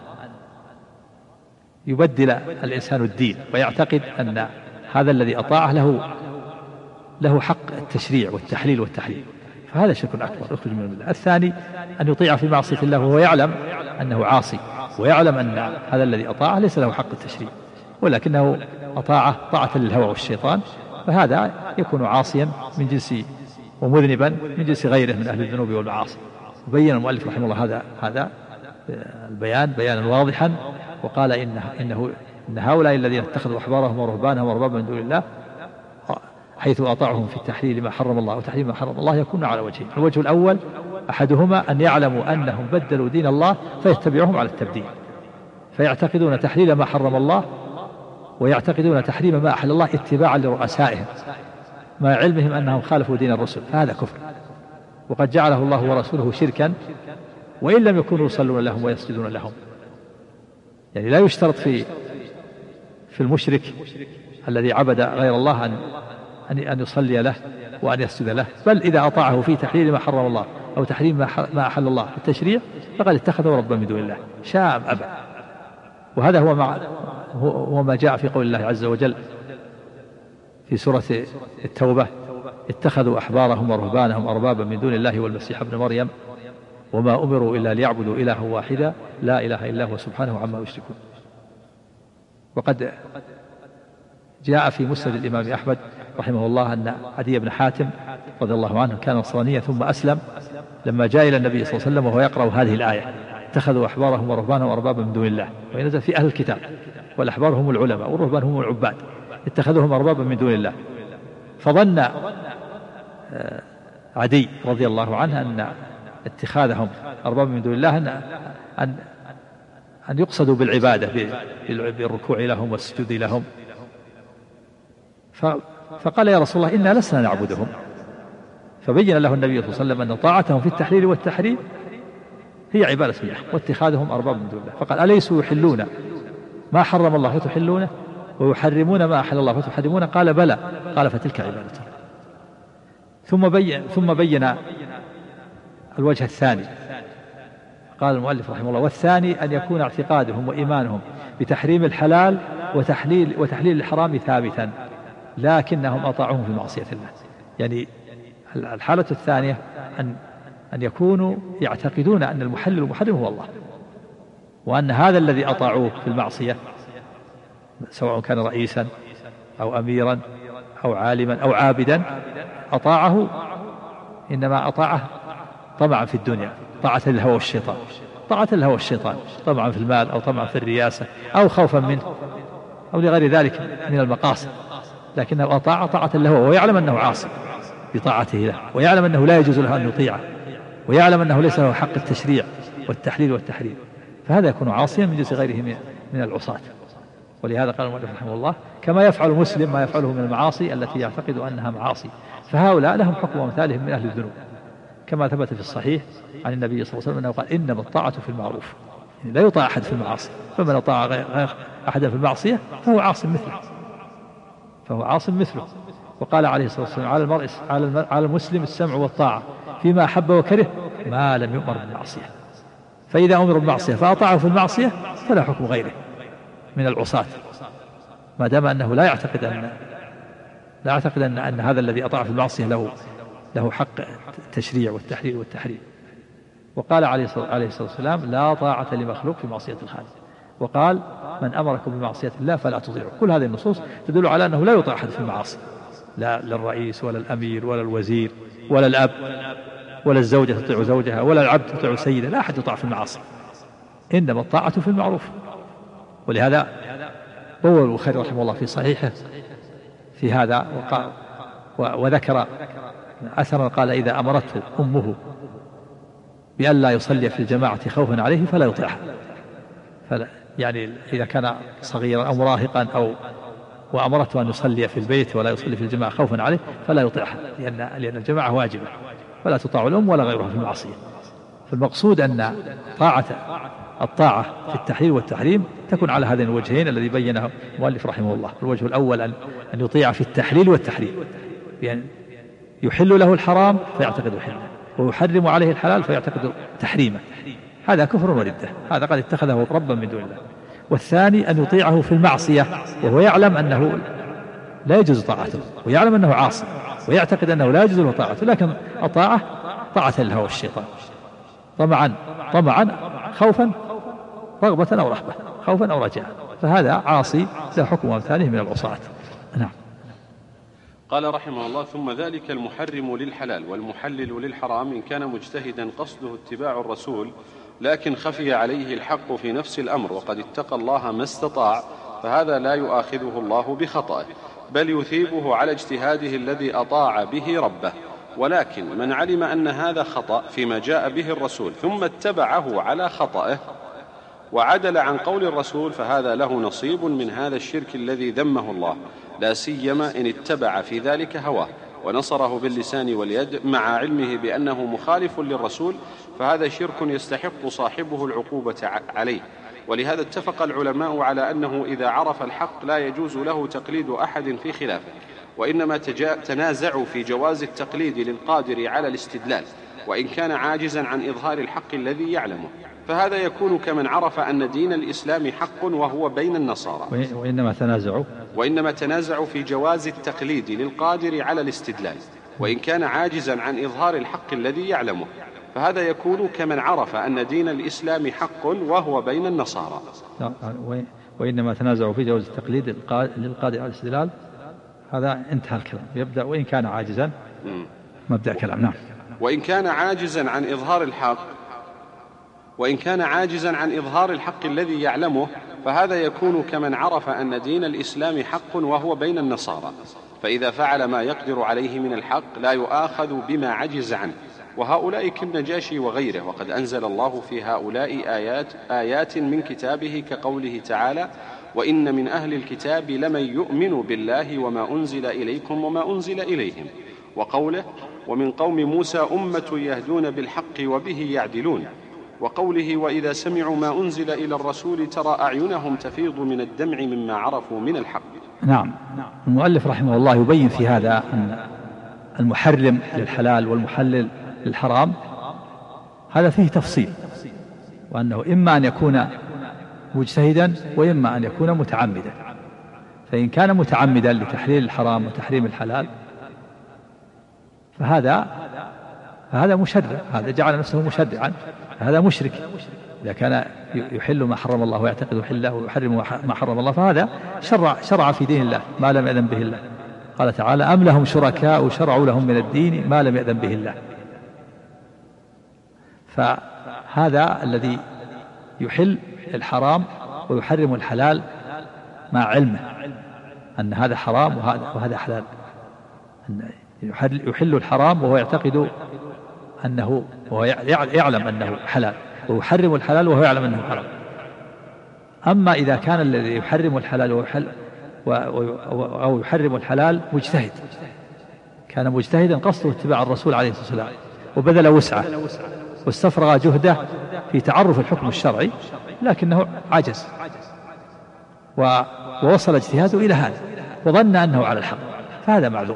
[SPEAKER 3] يبدل الإنسان الدين ويعتقد أن هذا الذي أطاعه له حق التشريع والتحليل والتحريم، فهذا شرك أكبر يخرج من الملة. الثاني أن يطيع في معصية الله وهو يعلم أنه عاصي، ويعلم أن هذا الذي أطاعه ليس له حق التشريع، ولكنه أطاعه طاعة للهوى والشيطان، فهذا يكون عاصيا من جنس ومذنبا من جنس غيره من أهل الذنوب والمعاصي. وبين المؤلف رحمه الله هذا البيان بيانا واضحا، وقال إن هؤلاء الذين اتخذوا أحبارهم ورهبانهم أربابا من دون الله حيث أطاعهم في التحليل ما حرم الله وتحريم ما حرم الله يكون على وجهين: الوجه الأول أحدهما أن يعلموا أنهم بدلوا دين الله فيتبعهم على التبديل، فيعتقدون تحليل ما حرم الله ويعتقدون تحريم ما أحل الله اتباعا لرؤسائهم مع علمهم أنهم خالفوا دين الرسل، فهذا كفر، وقد جعله الله ورسوله شركا وإن لم يكونوا يصلون لهم ويسجدون لهم. يعني لا يشترط في المشرك الذي عبد غير الله أن يصلي له وأن يسجد له، بل إذا أطاعه في تحليل ما حرم الله أو تحريم ما أحل الله في التشريع فقد اتخذه ربا من دون الله شاء أم أبى. وهذا هو ما جاء في قول الله عز وجل في سورة التوبة: اتخذوا أحبارهم ورهبانهم أربابا من دون الله والمسيح ابن مريم وما أمروا إلا ليعبدوا إلها واحدا لا إله إلا هو سبحانه عما يشركون. وقد جاء في مسند الإمام أحمد رحمه الله أن عدي بن حاتم رضي الله عنه كان نصرانيا ثم أسلم، لما جاء إلى النبي صلى الله عليه وسلم وهو يقرأ هذه الآية: اتخذوا أحبارهم ورهبانهم أربابا من دون الله، وينزل في أهل الكتاب، والأحبار هم العلماء والرهبان هم العباد، اتخذوهم أربابا من دون الله. فظن عدي رضي الله عنه أن اتخاذهم أربابا من دون الله أن يقصدوا بالعبادة بالركوع لهم والسجود لهم، فقال: يا رسول الله، إنا لسنا نعبدهم. فبين له النبي صلى الله عليه وسلم أن طاعتهم في التحليل والتحريم هي عبادة الله، واتخاذهم أرباب من دون الله. فقال: أليسوا يحلون ما حرم الله فتحلونه، ويحرمون ما أحل الله فتحرمونه؟ قال: بلى. قال: فتلك عبادته. ثم بين الوجه الثاني. قال المؤلف رحمه الله: والثاني أن يكون اعتقادهم وإيمانهم بتحريم الحلال وتحليل الحرام ثابتا، لكنهم أطاعوهم في معصية الله. يعني الحالة الثانية أن يكونوا يعتقدون أن المحلل المحرم هو الله، وأن هذا الذي أطاعوه في المعصية، سواء كان رئيسا أو أميرا أو عالما أو عابدا، أطاعه إنما أطاعه طمعا في الدنيا، طاعة الهوى والشيطان، طاعة الهوى والشيطان، طمعا في المال أو طمعا في الرياسة أو خوفا منه أو لغير ذلك من المقاصد، لكنه أطاع طاعة الهوى، ويعلم أنه عاصي بطاعته له، ويعلم أنه لا يجوز له أن يطيعه، ويعلم أنه ليس له حق التشريع والتحليل والتحريم، فهذا يكون عاصيا من جنس غيره من العصاة. ولهذا قال المؤلف رحمه الله: كما يفعل المسلم ما يفعله من المعاصي التي يعتقد أنها معاصي، فهؤلاء لهم حكم أمثالهم من أهل الذنوب، كما ثبت في الصحيح عن النبي صلى الله عليه وسلم أنه قال: إنما الطاعة في المعروف، يعني لا يطاع أحد في المعاصي، فمن أطاع غير أحدا في المعصية فهو عاص مثله. وقال عليه الصلاة والسلام: على المسلم السمع والطاعة فيما أحب وكره ما لم يؤمر بالمعصية. فإذا أمر بالمعصية فأطاعه في المعصية فلا حكم غيره من العصاة، ما دام أنه لا يعتقد أن هذا الذي أطاع في المعصية له حق التشريع والتحليل والتحريم. وقال عليه الصلاة والسلام: لا طاعة لمخلوق في معصية الخالق. وقال: من أمركم بمعصية الله فلا تطيعوا. كل هذه النصوص تدل على أنه لا يطاع أحد في المعاصي، لا للرئيس ولا الأمير ولا الوزير ولا الأب ولا الزوجة تطيع زوجها ولا العبد تطيع سيده، لا أحد يطاع في المعاصي، إنما الطاعة في المعروف. ولهذا روى البخاري رحمه الله في صحيحه في هذا وذكر أثرا قال: إذا أمرته أمه بأن لا يصلي في الجماعة خوفا عليه فلا يطيعها. يعني إذا كان صغيرا أو مراهقا وأمرته أن يصلي في البيت ولا يصلي في الجماعة خوفا عليه فلا يطيعها، لأن الجماعة واجبة، فلا تطاع الأم ولا غيرها في المعصية. فالمقصود أن الطاعة في التحليل والتحريم تكون على هذين الوجهين الذي بينه المؤلف رحمه الله. الوجه الأول أن يطيع في التحليل والتحريم، بأن يحل له الحرام فيعتقد حله، ويحرم عليه الحلال فيعتقد تحريمه، هذا كفر وردة، هذا قد اتخذه ربا من دون الله. والثاني أن يطيعه في المعصية وهو يعلم أنه لا يجوز طاعته، ويعلم أنه عاصي، ويعتقد أنه لا يجوز له طاعته، لكن أطاعه طاعة الهوى والشيطان، طمعا خوفا، رغبة أو رهبة، خوفا أو رجاء، فهذا عاصي له حكم أمثاله من العصاة. نعم.
[SPEAKER 1] قال رحمه الله: ثم ذلك المحرم للحلال والمحلل للحرام إن كان مجتهدا قصده اتباع الرسول لكن خفي عليه الحق في نفس الأمر وقد اتقى الله ما استطاع، فهذا لا يؤاخذه الله بخطأه، بل يثيبه على اجتهاده الذي أطاع به ربه. ولكن من علم أن هذا خطأ فيما جاء به الرسول ثم اتبعه على خطأه وعدل عن قول الرسول، فهذا له نصيب من هذا الشرك الذي ذمه الله، لا سيما إن اتبع في ذلك هواه ونصره باللسان واليد مع علمه بأنه مخالف للرسول، فهذا شرك يستحق صاحبه العقوبة عليه. ولهذا اتفق العلماء على أنه إذا عرف الحق لا يجوز له تقليد أحد في خلافه، وإنما تنازعوا في جواز التقليد للقادر على الاستدلال وإن كان عاجزا عن إظهار الحق الذي يعلمه، فهذا يكون كمن عرف أن دين الإسلام حق وهو بين النصارى. وإنما تنازعوا في جواز التقليد للقادر على الاستدلال وإن كان عاجزا عن إظهار الحق الذي يعلمه، فهذا يكون كمن عرف أن دين الإسلام حق وهو بين النصارى.
[SPEAKER 3] وإنما تنازعوا في جواز التقليد للقادر على الاستدلال، هذا انتهى الكلام، يبدأ وإن كان عاجزا مبدأ كلام. نعم.
[SPEAKER 1] وإن كان عاجزا عن إظهار الحق الذي يعلمه، فهذا يكون كمن عرف أن دين الإسلام حق وهو بين النصارى، فإذا فعل ما يقدر عليه من الحق لا يؤاخذ بما عجز عنه، وهؤلاء كالنجاشي وغيره. وقد أنزل الله في هؤلاء آيات من كتابه كقوله تعالى: وإن من أهل الكتاب لمن يؤمن بالله وما أنزل إليكم وما أنزل إليهم، وقوله: ومن قوم موسى أمة يهدون بالحق وبه يعدلون، وقوله: وإذا سمعوا ما أنزل إلى الرسول ترى أعينهم تفيض من الدمع مما عرفوا من الحق.
[SPEAKER 3] نعم. المؤلف رحمه الله يبين في هذا أن المحرم للحلال والمحلل للحرام هذا فيه تفصيل، وأنه إما أن يكون مجتهدا وإما أن يكون متعمدا. فإن كان متعمدا لتحليل الحرام وتحريم الحلال فهذا مشرع، هذا جعل نفسه مشرعا، هذا مشرك. إذا كان يحل ما حرم الله ويعتقد يحله ويحرم ما حرم الله فهذا شرع في دين الله ما لم يأذن به الله. قال تعالى: أم لهم شركاء شرعوا لهم من الدين ما لم يأذن به الله. فهذا الذي يحل الحرام ويحرم الحلال مع علمه أن هذا حرام وهذا حلال، يحل الحرام وهو يعتقد أنه يعلم أنه حلال، ويحرم الحلال وهو يعلم أنه حرام. أما إذا كان الذي يحرم الحلال أو يحرم الحلال مجتهد، كان مجتهدا قصده اتباع الرسول عليه الصلاة والسلام وبذل وسعه واستفرغ جهده في تعرف الحكم الشرعي، لكنه عجز ووصل اجتهاده إلى هذا وظن أنه على الحق، فهذا معذور.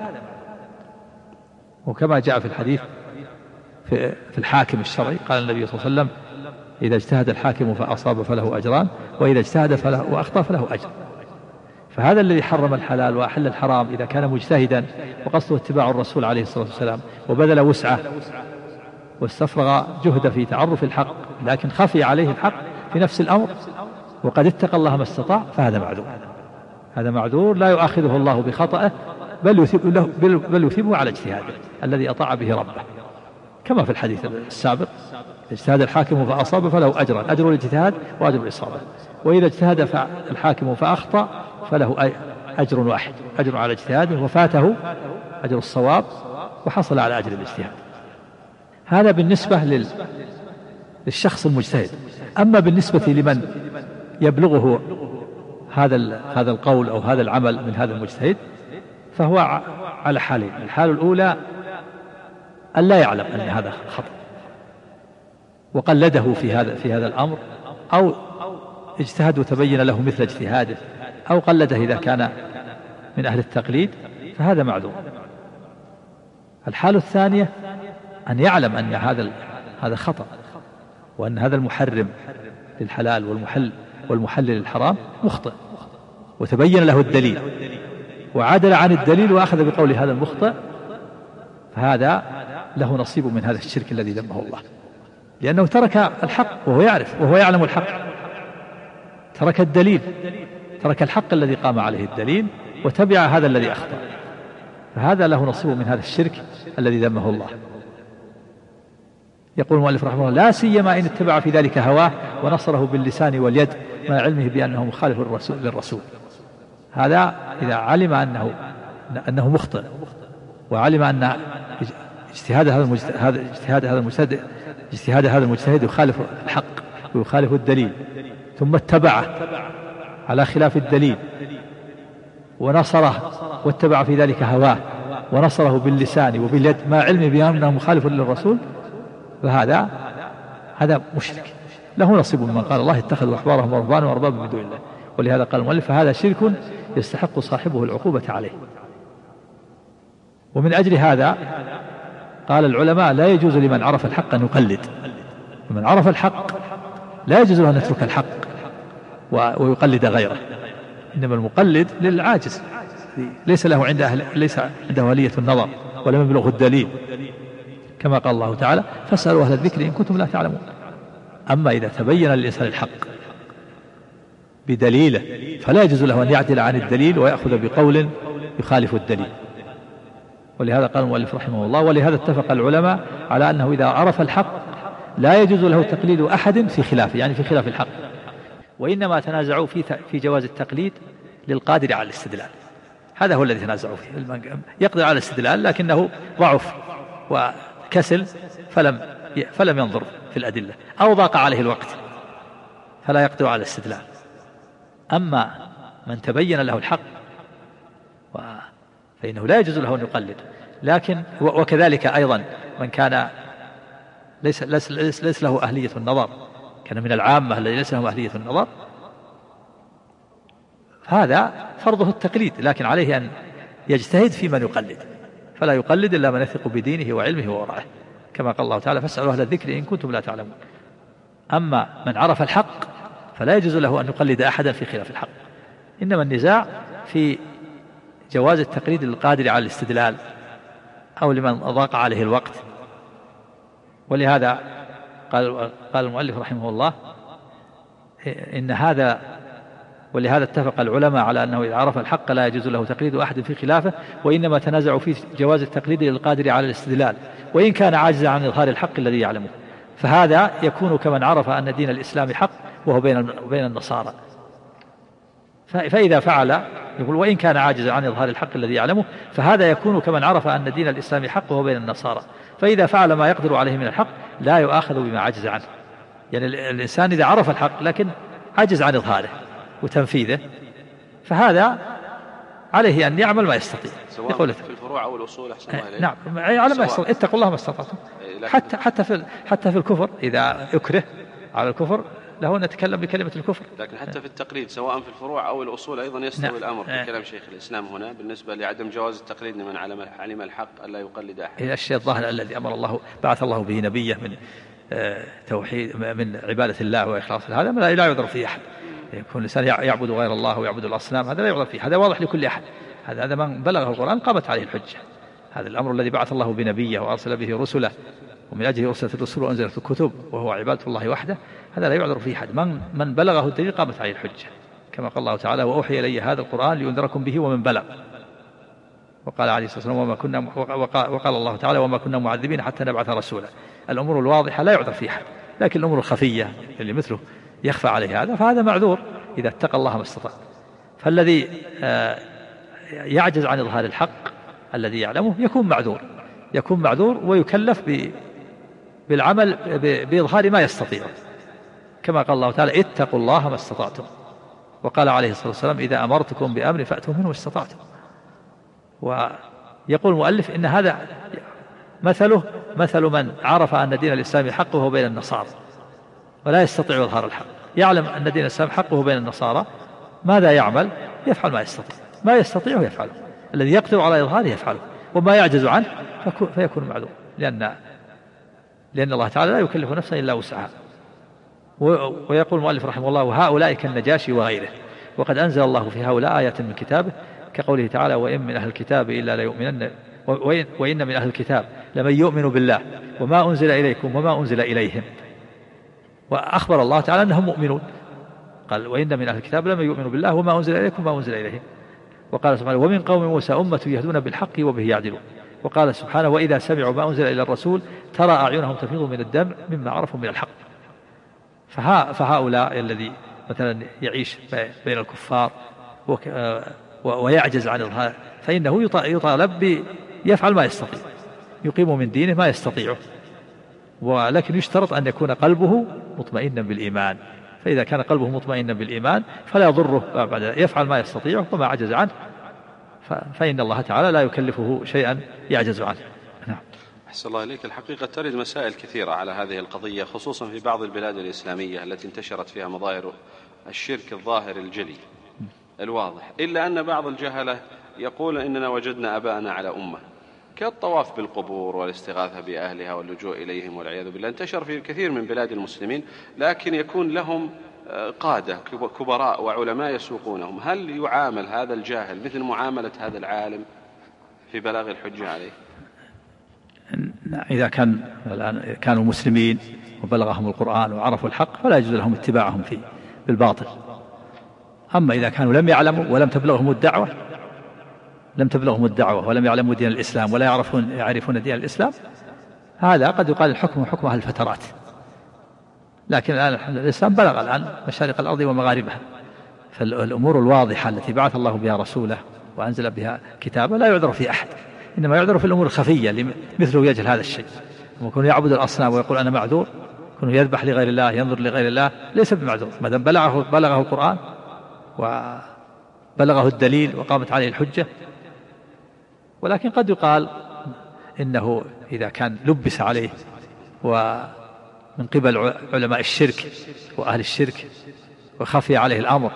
[SPEAKER 3] وكما جاء في الحديث في الحاكم الشرعي قال النبي صلى الله عليه وسلم: إذا اجتهد الحاكم فأصاب فله أجران، وإذا اجتهد وأخطأ فله أجر. فهذا الذي حرم الحلال وأحل الحرام إذا كان مجتهدا وقصده اتباع الرسول عليه الصلاة والسلام وبذل وسعه واستفرغ جهده في تعرف الحق، لكن خفي عليه الحق في نفس الأمر وقد اتقى الله ما استطاع، فهذا معذور. هذا معذور لا يؤاخذه الله بخطأه، بل يثيبه على اجتهاده الذي أطاع به ربه، كما في الحديث السابق: اجتهد الحاكم فأصاب فله أجران، أجر الاجتهاد وأجر الإصابة، وإذا اجتهد الحاكم فأخطأ فله أجر واحد، أجر على اجتهاده وفاته أجر الصواب وحصل على أجر الاجتهاد. هذا بالنسبة للشخص المجتهد. أما بالنسبة لمن يبلغه هذا القول أو هذا العمل من هذا المجتهد فهو على حالين: الحال الأولى أن لا يعلم أن هذا خطأ وقلده في هذا الأمر، أو اجتهد وتبين له مثل اجتهاده، أو قلده إذا كان من أهل التقليد، فهذا معذور. الحالة الثانية أن يعلم أن هذا خطأ، وأن هذا المحرم للحلال والمحلل للحرام مخطئ، وتبين له الدليل وعدل عن الدليل وأخذ بقول هذا المخطئ، فهذا له نصيب من هذا الشرك الذي ذمه الله، لأنه ترك الحق وهو يعرف وهو يعلم الحق، ترك الدليل، ترك الحق الذي قام عليه الدليل وتبع هذا الذي أخطأ، فهذا له نصيب من هذا الشرك الذي ذمه الله. يقول المؤلف رحمه الله: لا سيما إن اتبع في ذلك هواه ونصره باللسان واليد مع علمه بأنه مخالف للرسول. هذا إذا علم أنه مخطئ، وعلم أن اجتهاد هذا المجتهد يخالف الحق ويخالف الدليل، ثم اتبعه على خلاف الدليل ونصره واتبع في ذلك هواه ونصره باللسان وباليد مع علمه بأنه مخالف للرسول، فهذا مشرك له نصيب من قال الله: اتخذوا أحبارهم ورهبانهم أربابا من دون الله. ولهذا قال المؤلف: فهذا شرك يستحق صاحبه العقوبة عليه. ومن أجل هذا قال العلماء: لا يجوز لمن عرف الحق أن يقلد، ومن عرف الحق لا يجوز له أن يترك الحق ويقلد غيره، إنما المقلد للعاجز ليس عنده ولية النظر ولم يبلغه الدليل، كما قال الله تعالى: فاسألوا أهل الذكر إن كنتم لا تعلمون. أما إذا تبين للإنسان الحق بدليله فلا يجوز له أن يعدل عن الدليل ويأخذ بقول يخالف الدليل، ولهذا قال المؤلف رحمه الله: ولهذا اتفق العلماء على أنه إذا عرف الحق لا يجوز له تقليد أحد في خلافه، يعني في خلاف الحق، وإنما تنازعوا في جواز التقليد للقادر على الاستدلال. هذا هو الذي تنازعوا فيه. يقدر على الاستدلال لكنه ضعف وكسل فلم ينظر في الأدلة، أو ضاق عليه الوقت فلا يقدر على الاستدلال. أما من تبين له الحق فإنه لا يجوز له أن يقلد. لكن وكذلك أيضا من كان ليس له أهلية النظر، كان من العامة الذي ليس له أهلية النظر، هذا فرضه التقليد، لكن عليه أن يجتهد في من يقلد، فلا يقلد إلا من يثق بدينه وعلمه وورعه، كما قال الله تعالى: فاسألوا أهل الذكر إن كنتم لا تعلمون. أما من عرف الحق فلا يجوز له أن يقلد أحدا في خلاف الحق، إنما النزاع في جواز التقليد للقادر على الاستدلال أو لمن ضاق عليه الوقت. ولهذا قال المؤلف رحمه الله: ولهذا اتفق العلماء على أنه إذا عرف الحق لا يجوز له تقليد أحد في خلافه، وإنما تنازعوا في جواز التقليد للقادر على الاستدلال وإن كان عاجزا عن إظهار الحق الذي يعلمه، فهذا يكون كمن عرف أن دين الإسلام حق وهو بين النصارى. فإذا فعل، يقول: وإن كان عاجزا عن إظهار الحق الذي يعلمه، فهذا يكون كمن عرف أن دين الإسلام حق وهو بين النصارى، فإذا فعل ما يقدر عليه من الحق لا يؤاخذ بما عجز عنه. يعني الإنسان إذا عرف الحق لكن عجز عن إظهاره وتنفيذه، فهذا عليه أن يعمل ما يستطيع.
[SPEAKER 1] سواء في الفروع أو الأصول. أحسن الله إليك.
[SPEAKER 3] نعم، على ما يستطيع. اتقوا الله ما استطعتم. حتى في الكفر، إذا أكره على الكفر له أن نتكلم بكلمة الكفر.
[SPEAKER 1] لكن حتى في التقليد سواء في الفروع أو الأصول أيضا يستوي. نعم. الأمر في كلام شيخ الإسلام هنا بالنسبة لعدم جواز التقليد لمن علم الحق ألا يقلد أحد.
[SPEAKER 3] الشيء الظاهر الذي بعث الله به نبيه من توحيد، من عبادة الله وإخلاص، هذا لا يعذر فيه أحد. يكون الإنسان يعبد غير الله ويعبد الأصنام، هذا لا يعذر فيه، هذا واضح لكل أحد. هذا من بلغ القرآن قامت عليه الحجة. هذا الأمر الذي بعث الله بنبيه وأرسل به رسله، ومن أجله أرسلت الرسل وأنزلت الكتب، وهو عبادة الله وحده، هذا لا يعذر فيه أحد. من بلغه الدليل قامت عليه الحجة، كما قال الله تعالى: وأوحي إلي هذا القرآن لينذركم به ومن بلغ. وقال عليه الصلاة والسلام: وقال الله تعالى: وما كنا معذبين حتى نبعث رسولا. الأمور الواضحة لا يعذر فيها، لكن الأمور الخفية اللي مثله يخفى عليه هذا، فهذا معذور إذا اتقى الله ما استطاع. فالذي يعجز عن إظهار الحق الذي يعلمه يكون معذور ويكلف بالعمل بإظهار ما يستطيع، كما قال الله تعالى: اتقوا الله ما استطعتم. وقال عليه الصلاة والسلام: إذا أمرتكم بأمر فأتوا منه ما استطعتم. ويقول المؤلف إن هذا مثل من عرف أن دين الإسلام حق وهو بين النصارى ولا يستطيع إظهار الحق. يعلم أن دين الإسلام حق وهو بين النصارى، ماذا يعمل؟ يفعل ما يستطيع يفعله، الذي يقدر على إظهاره يفعله، وما يعجز عنه فيكون معذور، لأن الله تعالى لا يكلف نفسا إلا وسعها. ويقول المؤلف رحمه الله: وهؤلاء كالنجاشي وغيره، وقد أنزل الله في هؤلاء آية من كتابه، كقوله تعالى: وإن من أهل الكتاب إلا ليؤمنن، وإن من أهل الكتاب لمن يؤمن بالله وما أنزل إليكم وما أنزل إليهم. وأخبر الله تعالى أنهم مؤمنون، قال: وإن من أهل الكتاب لمن يؤمن بالله وما أنزل إليكم وما أنزل إليهم. وقال سبحانه: ومن قوم موسى أمة يهدون بالحق وبه يعدلون. وقال سبحانه: وإذا سمعوا ما أنزل إلى الرسول ترى أعينهم تفيض من الدم مما عرفوا من الحق. فهؤلاء الذي مثلا يعيش بين الكفار ويعجز عن الظهار، فإنه يطالب يفعل ما يستطيع، يقيم من دينه ما يستطيعه، ولكن يشترط أن يكون قلبه مطمئنا بالإيمان. فإذا كان قلبه مطمئنا بالإيمان فلا يضره بعد يفعل ما يستطيعه وما عجز عنه، فإن الله تعالى لا يكلفه شيئا يعجز عنه. نعم.
[SPEAKER 1] أحسن الله إليك. الحقيقة ترد مسائل كثيرة على هذه القضية، خصوصا في بعض البلاد الإسلامية التي انتشرت فيها مظاهر الشرك الظاهر الجلي الواضح، إلا أن بعض الجهلة يقول إننا وجدنا أباءنا على أمة، كالطواف بالقبور والاستغاثة بأهلها واللجوء إليهم والعياذ بالله، انتشر في كثير من بلاد المسلمين، لكن يكون لهم قادة كبراء وعلماء يسوقونهم. هل يعامل هذا الجاهل مثل معاملة هذا العالم في بلاغ الحجة عليه؟
[SPEAKER 3] إذا كانوا مسلمين وبلغهم القرآن وعرفوا الحق فلا يجوز لهم اتباعهم فيه بالباطل. أما إذا كانوا لم يعلموا ولم تبلغهم الدعوة لم تبلغهم الدعوة ولم يعلموا دين الإسلام ولا يعرفون دين الإسلام، هذا قد يقال الحكم حكم أهل الفترات. لكن الآن الإسلام بلغ الآن مشارق الأرض ومغاربها، فالأمور الواضحة التي بعث الله بها رسوله وأنزل بها كتابه لا يعذر في أحد، إنما يعذر في الأمور الخفية اللي مثله يجهل هذا الشيء، ويكون يعبد الأصنام ويقول أنا معذور، يكون يذبح لغير الله ينظر لغير الله ليس بمعذور ما دام بلغه القرآن وبلغه الدليل وقامت عليه الحجة. ولكن قد يقال إنه إذا كان لبس عليه ومن قبل علماء الشرك وأهل الشرك وخفي عليه الأمر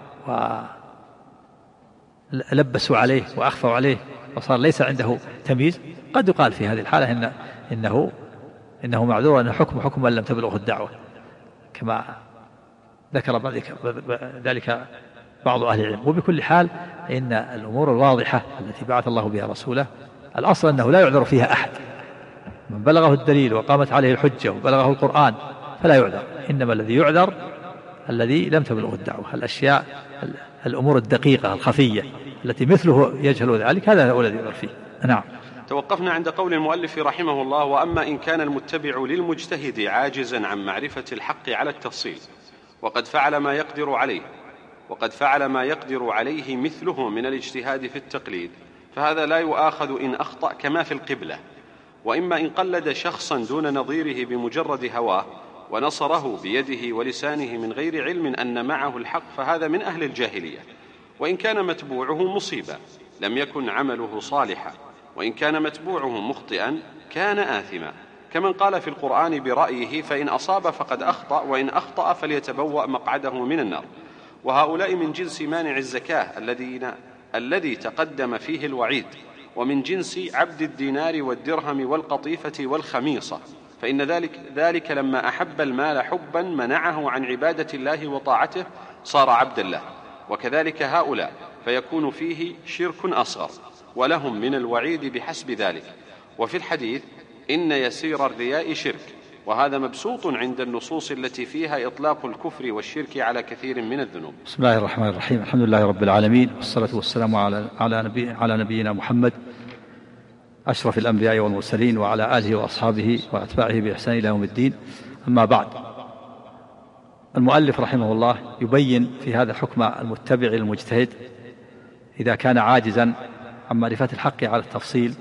[SPEAKER 3] ولبسوا عليه وأخفوا عليه وصار ليس عنده تمييز، قد يقال في هذه الحالة إنه معذور، أنه حكم من لم تبلغه الدعوة، كما ذكر ذلك بعض أهل العلم. وبكل حال إن الأمور الواضحة التي بعث الله بها رسوله الأصل أنه لا يعذر فيها أحد، من بلغه الدليل وقامت عليه الحجة وبلغه القرآن فلا يعذر، إنما الذي يعذر الذي لم تبلغه الدعوة، الأشياء الأمور الدقيقة الخفية التي مثله يجهل ذلك، هذا هو الذي يعذر فيه. نعم.
[SPEAKER 1] توقفنا عند قول المؤلف رحمه الله: وأما إن كان المتبع للمجتهد عاجزا عن معرفة الحق على التفصيل وقد فعل ما يقدر عليه مثله من الاجتهاد في التقليد، فهذا لا يؤاخذ إن أخطأ كما في القبلة. وإما إن قلد شخصا دون نظيره بمجرد هواه ونصره بيده ولسانه من غير علم أن معه الحق، فهذا من أهل الجاهلية. وإن كان متبوعه مصيبا لم يكن عمله صالحا، وإن كان متبوعه مخطئا كان آثما، كمن قال في القرآن برأيه فإن أصاب فقد أخطأ وإن أخطأ فليتبوأ مقعده من النار. وهؤلاء من جنس مانع الزكاة الذي تقدم فيه الوعيد، ومن جنس عبد الدينار والدرهم والقطيفة والخميصة، فإن ذلك لما أحب المال حبا منعه عن عبادة الله وطاعته صار عبد الله. وكذلك هؤلاء فيكون فيه شرك أصغر، ولهم من الوعيد بحسب ذلك. وفي الحديث إن يسير الرياء شرك، وهذا مبسوط عند النصوص التي فيها إطلاق الكفر والشرك على كثير من الذنوب.
[SPEAKER 3] بسم الله الرحمن الرحيم، الحمد لله رب العالمين، والصلاة والسلام على نبينا محمد أشرف الأنبياء والمرسلين، وعلى آله وأصحابه وأتباعه بإحسان إلى يوم الدين. أما بعد، المؤلف رحمه الله يبين في هذا حكم المتبع المجتهد إذا كان عاجزا عن معرفة الحق على التفصيل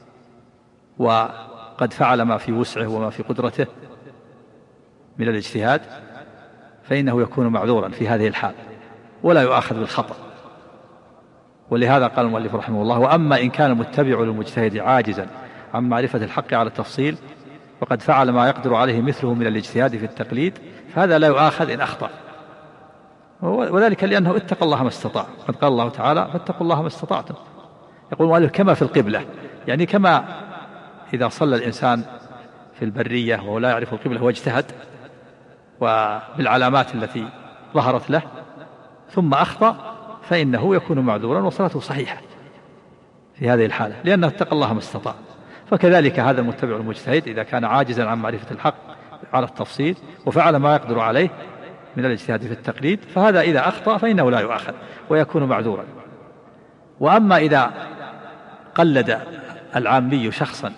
[SPEAKER 3] وقد فعل ما في وسعه وما في قدرته من الاجتهاد، فإنه يكون معذورا في هذه الحال ولا يؤاخذ بالخطأ. ولهذا قال المؤلف رحمه الله: وأما إن كان المتبع للمجتهد عاجزا عن معرفة الحق على التفصيل وقد فعل ما يقدر عليه مثله من الاجتهاد في التقليد، فهذا لا يؤاخذ إن أخطأ، وذلك لأنه اتقى الله ما استطاع. قد قال الله تعالى: فاتقوا الله ما استطعتم. يقول المؤلف: كما في القبلة، يعني كما إذا صلى الإنسان في البرية وهو لا يعرف القبلة واجتهد وبالعلامات التي ظهرت له ثم أخطأ، فإنه يكون معذورا وصلاته صحيحة في هذه الحالة، لأنه اتقى الله ما استطاع. فكذلك هذا المتبع المجتهد إذا كان عاجزا عن معرفة الحق على التفصيل وفعل ما يقدر عليه من الاجتهاد في التقليد، فهذا إذا أخطأ فإنه لا يؤاخذ ويكون معذورا. وأما إذا قلد العامي شخصا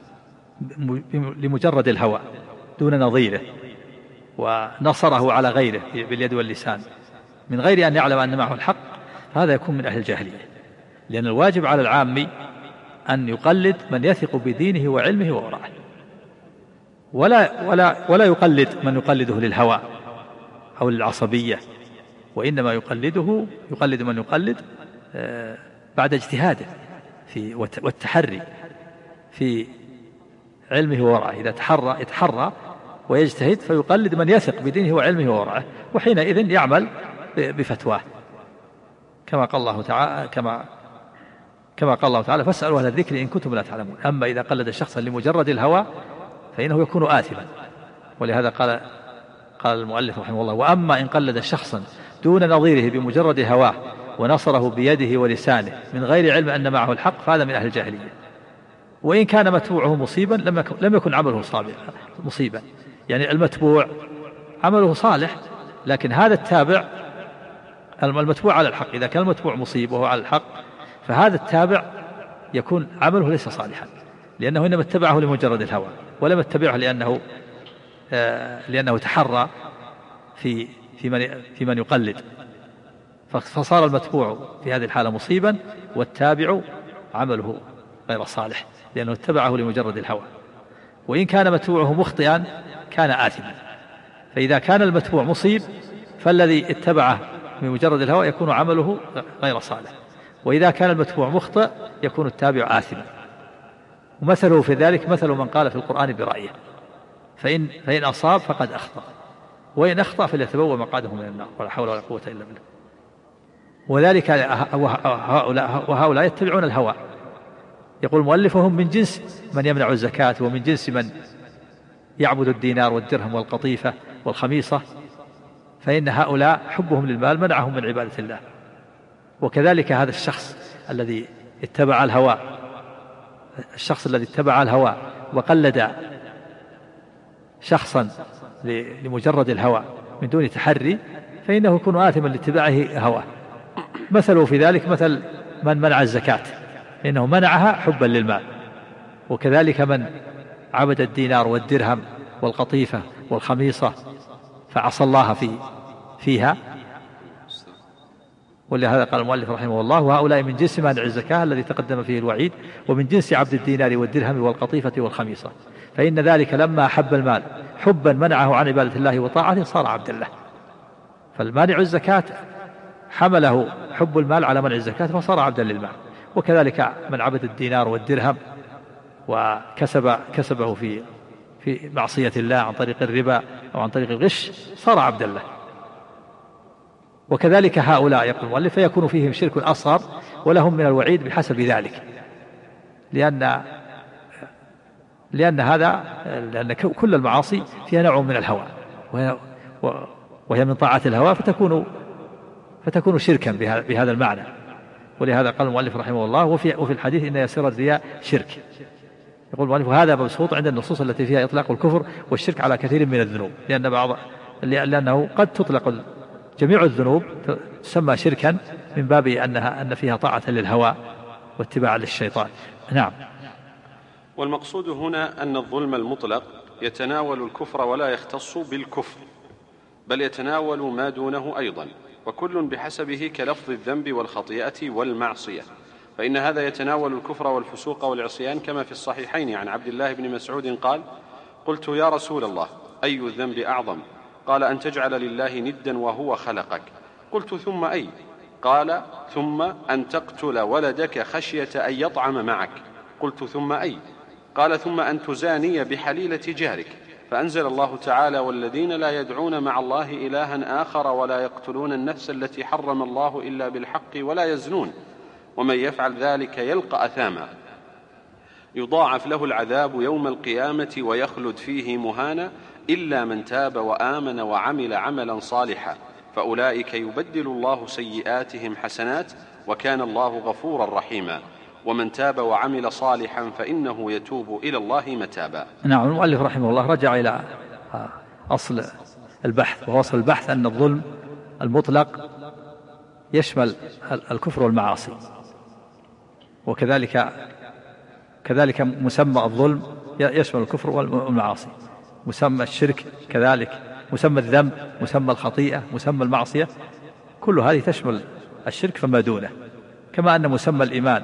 [SPEAKER 3] لمجرد الهوى دون نظيره ونصره على غيره باليد واللسان من غير أن يعلم أن معه الحق، هذا يكون من أهل الجاهلية، لأن الواجب على العامي أن يقلد من يثق بدينه وعلمه وورعه، ولا يقلد من يقلده للهوى أو للعصبية، وإنما يقلد من يقلد بعد اجتهاده والتحري في علمه وورعه. إذا يتحرى ويجتهد فيقلد من يثق بدينه وعلمه وورعه، وحينئذ يعمل بفتواه، كما قال الله تعالى: فاسألوا أهل الذكر إن كنتم لا تعلمون. أما إذا قلد شخصا لمجرد الهوى فإنه يكون آثما. ولهذا قال المؤلف رحمه الله: وأما إن قلد شخصا دون نظيره بمجرد هواه ونصره بيده ولسانه من غير علم أن معه الحق، فهذا من أهل الجاهلية. وإن كان متبوعه مصيبا لم يكن عمله مصيبا، يعني المتبوع عمله صالح، لكن هذا التابع المتبوع على الحق. إذا كان المتبوع مصيب وهو على الحق فهذا التابع يكون عمله ليس صالحا، لأنه إنما اتبعه لمجرد الهوى، ولم يتبعه لأنه تحرى في من يقلد، فصار المتبوع في هذه الحالة مصيبا، والتابع عمله غير صالح لأنه اتبعه لمجرد الهوى. وإن كان متبوعه مخطئا كان آثما، فإذا كان المتبوع مصيب فالذي اتبعه بمجرد الهوى يكون عمله غير صالح، وإذا كان المتبوع مخطئ يكون التابع آثما. ومثله في ذلك مثل من قال في القرآن برأيه، فإن أصاب فقد أخطأ، وإن أخطأ فليتبوأ مقعده من النار، ولا حول ولا قوة إلا بالله. وذلك وهؤلاء يتبعون الهوى. يقول المؤلف هم من جنس من يمنع الزكاة، ومن جنس من يعبد الدينار والدرهم والقطيفة والخميصة، فإن هؤلاء حبهم للمال منعهم من عبادة الله. وكذلك هذا الشخص الذي اتبع الهوى وقلد شخصا لمجرد الهوى من دون تحري، فإنه يكون آثما لاتباعه هواه. مثله في ذلك مثل من منع الزكاة، إنه منعها حبا للمال. وكذلك من عبد الدينار والدرهم والقطيفة والخميصة فعصى الله فيها. ولهذا قال المؤلف رحمه الله: وهؤلاء من جنس مانع الزكاة الذي تقدم فيه الوعيد، ومن جنس عبد الدينار والدرهم والقطيفة والخميصة، فإن ذلك لما أحب المال حبا منعه عن عبادة الله وطاعته صار عبد الله. فالمانع الزكاة حمله حب المال على منع الزكاة فصار عبدا للمال. وكذلك من عبد الدينار والدرهم وكسبه في معصية الله عن طريق الربا أو عن طريق الغش صار عبدا له. وكذلك هؤلاء يقول المؤلف فيكون فيهم شرك أصغر ولهم من الوعيد بحسب ذلك، لأن كل المعاصي فيها نوع من الهوى، وهي من طاعة الهوى فتكون شركا بهذا المعنى. ولهذا قال المؤلف رحمه الله: وفي الحديث إن يسير الرياء شرك. يقول المؤلف: هذا مبسوط عند النصوص التي فيها إطلاق الكفر والشرك على كثير من الذنوب، لأنه قد تطلق جميع الذنوب تسمى شركا من باب أن فيها طاعة للهوى واتباع للشيطان. نعم.
[SPEAKER 1] والمقصود هنا أن الظلم المطلق يتناول الكفر ولا يختص بالكفر، بل يتناول ما دونه أيضا، وكل بحسبه كلفظ الذنب والخطيئة والمعصية، فإن هذا يتناول الكفر والفسوق والعصيان، كما في الصحيحين عن عبد الله بن مسعود قال: قلت يا رسول الله أي الذنب أعظم؟ قال: أن تجعل لله ندا وهو خلقك. قلت: ثم أي؟ قال: ثم أن تقتل ولدك خشية أن يطعم معك. قلت: ثم أي؟ قال: ثم أن تزاني بحليلة جارك. فأنزل الله تعالى: والذين لا يدعون مع الله إلها آخر ولا يقتلون النفس التي حرم الله إلا بالحق ولا يزنون ومن يفعل ذلك يلقى أثاما يضاعف له العذاب يوم القيامة ويخلد فيه مهانا إلا من تاب وآمن وعمل عملا صالحا فأولئك يبدل الله سيئاتهم حسنات وكان الله غفورا رحيما ومن تاب وعمل صالحا فإنه يتوب إلى الله متابا.
[SPEAKER 3] نعم. المؤلف رحمه الله رجع إلى أصل البحث، وهو أصل البحث أن الظلم المطلق يشمل الكفر والمعاصي، وكذلك مسمى الظلم يشمل الكفر والمعاصي، مسمى الشرك كذلك، مسمى الذنب، مسمى الخطيئة، مسمى المعصية، كل هذه تشمل الشرك فما دونه، كما أن مسمى الإيمان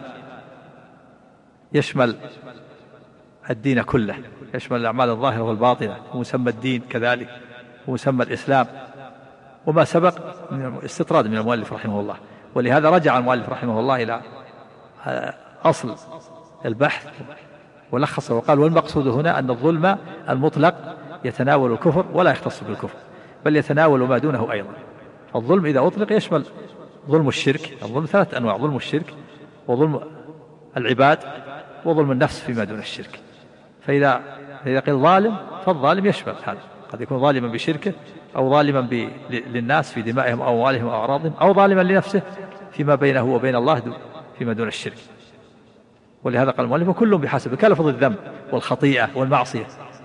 [SPEAKER 3] يشمل الدين كله، يشمل الأعمال الظاهرة والباطنة، ومسمى الدين كذلك، ومسمى الإسلام، وما سبق من استطراد من المؤلف رحمه الله. ولهذا رجع المؤلف رحمه الله إلى أصل البحث ولخصه وقال: والمقصود هنا أن الظلم المطلق يتناول الكفر ولا يختص بالكفر، بل يتناول ما دونه أيضا. الظلم إذا أطلق يشمل ظلم الشرك، الظلم 3 أنواع: ظلم الشرك وظلم العباد وظلم النفس فيما دون الشرك. فإذا قيل ظالم فالظالم يشمل هذا، قد يكون ظالما بشركه أو ظالما للناس في دمائهم أو أموالهم أو أعراضهم، أو ظالما لنفسه فيما بينه وبين الله فيما دون الشرك. ولهذا قال المؤلف: كل بحسب، كلفظ الذنب والخطيئة والمعصية.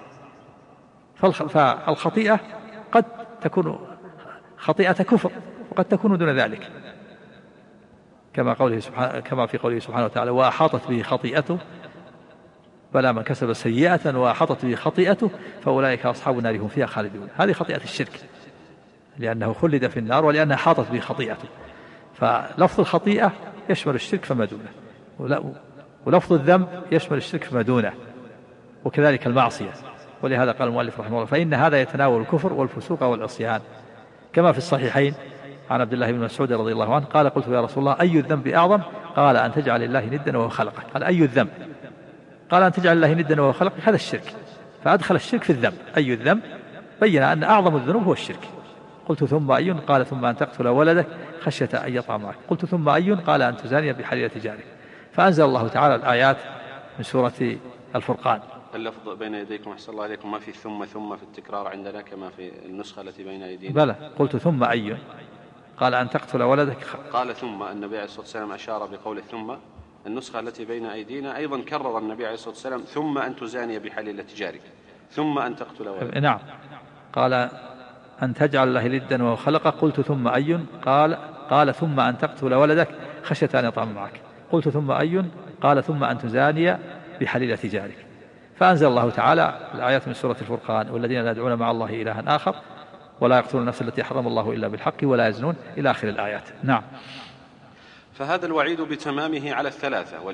[SPEAKER 3] فالخطيئة قد تكون خطيئة كفر وقد تكون دون ذلك، كما في قوله سبحانه وتعالى وأحاطت به خطيئته بلى من كسب سيئة وأحاطت به خطيئته فأولئك أصحاب النار هم فيها خالدون. هذه خطيئة الشرك لأنه خلد في النار ولأنها حاطت به خطيئته. فلفظ الخطيئة يشمل الشرك فما دونه، ولفظ الذنب يشمل الشرك فما دونه، وكذلك المعصية. ولهذا قال المؤلف رحمه الله فإن هذا يتناول الكفر والفسوق والعصيان، كما في الصحيحين عن عبد الله بن مسعود رضي الله عنه قال قلت يا رسول الله أي الذنب أعظم؟ قال أن تجعل الله ندا وهو خلقك. قال أي الذنب؟ قال أن تجعل الله ندا وهو خلقك. هذا الشرك، فأدخل الشرك في الذنب. أي الذنب؟ بين أن أعظم الذنوب هو الشرك. قلت ثم أي؟ قال ثم أن تقتل ولدك خشية أن يطعم معك. قلت ثم أي؟ قال أن تزاني بحليلة جارك. فأنزل الله تعالى الآيات من سورة الفرقان.
[SPEAKER 1] اللفظ بين يديكم أحسن الله عليكم ما في ثم في التكرار عندنا كما في النسخة التي بين أيدينا.
[SPEAKER 3] بلى قلت ثم أي؟ قال أن تقتل ولدك.
[SPEAKER 1] قال ثم. النبي عليه الصلاة والسلام أشار بقول ثم. النسخة التي بين أيدينا أيضا كرر النبي عليه الصلاة والسلام ثم أن تزاني بحليلة جارك ثم أن تقتل ولدك.
[SPEAKER 3] نعم. قال أن تجعل الله ندا وهو خلقك. قلت ثم أي؟ قال ثم أن تقتل ولدك خشية أن يطعم معك. قلت ثم أي؟ قال ثم أن تزاني بحليلة جارك. فأنزل الله تعالى الآيات من سورة الفرقان والذين لا يدعون مع الله إلها آخر ولا يقتلون النفس التي حرم الله إلا بالحق ولا يزنون إلى آخر الآيات. نعم.
[SPEAKER 1] فهذا الوعيد بتمامه على الثلاثة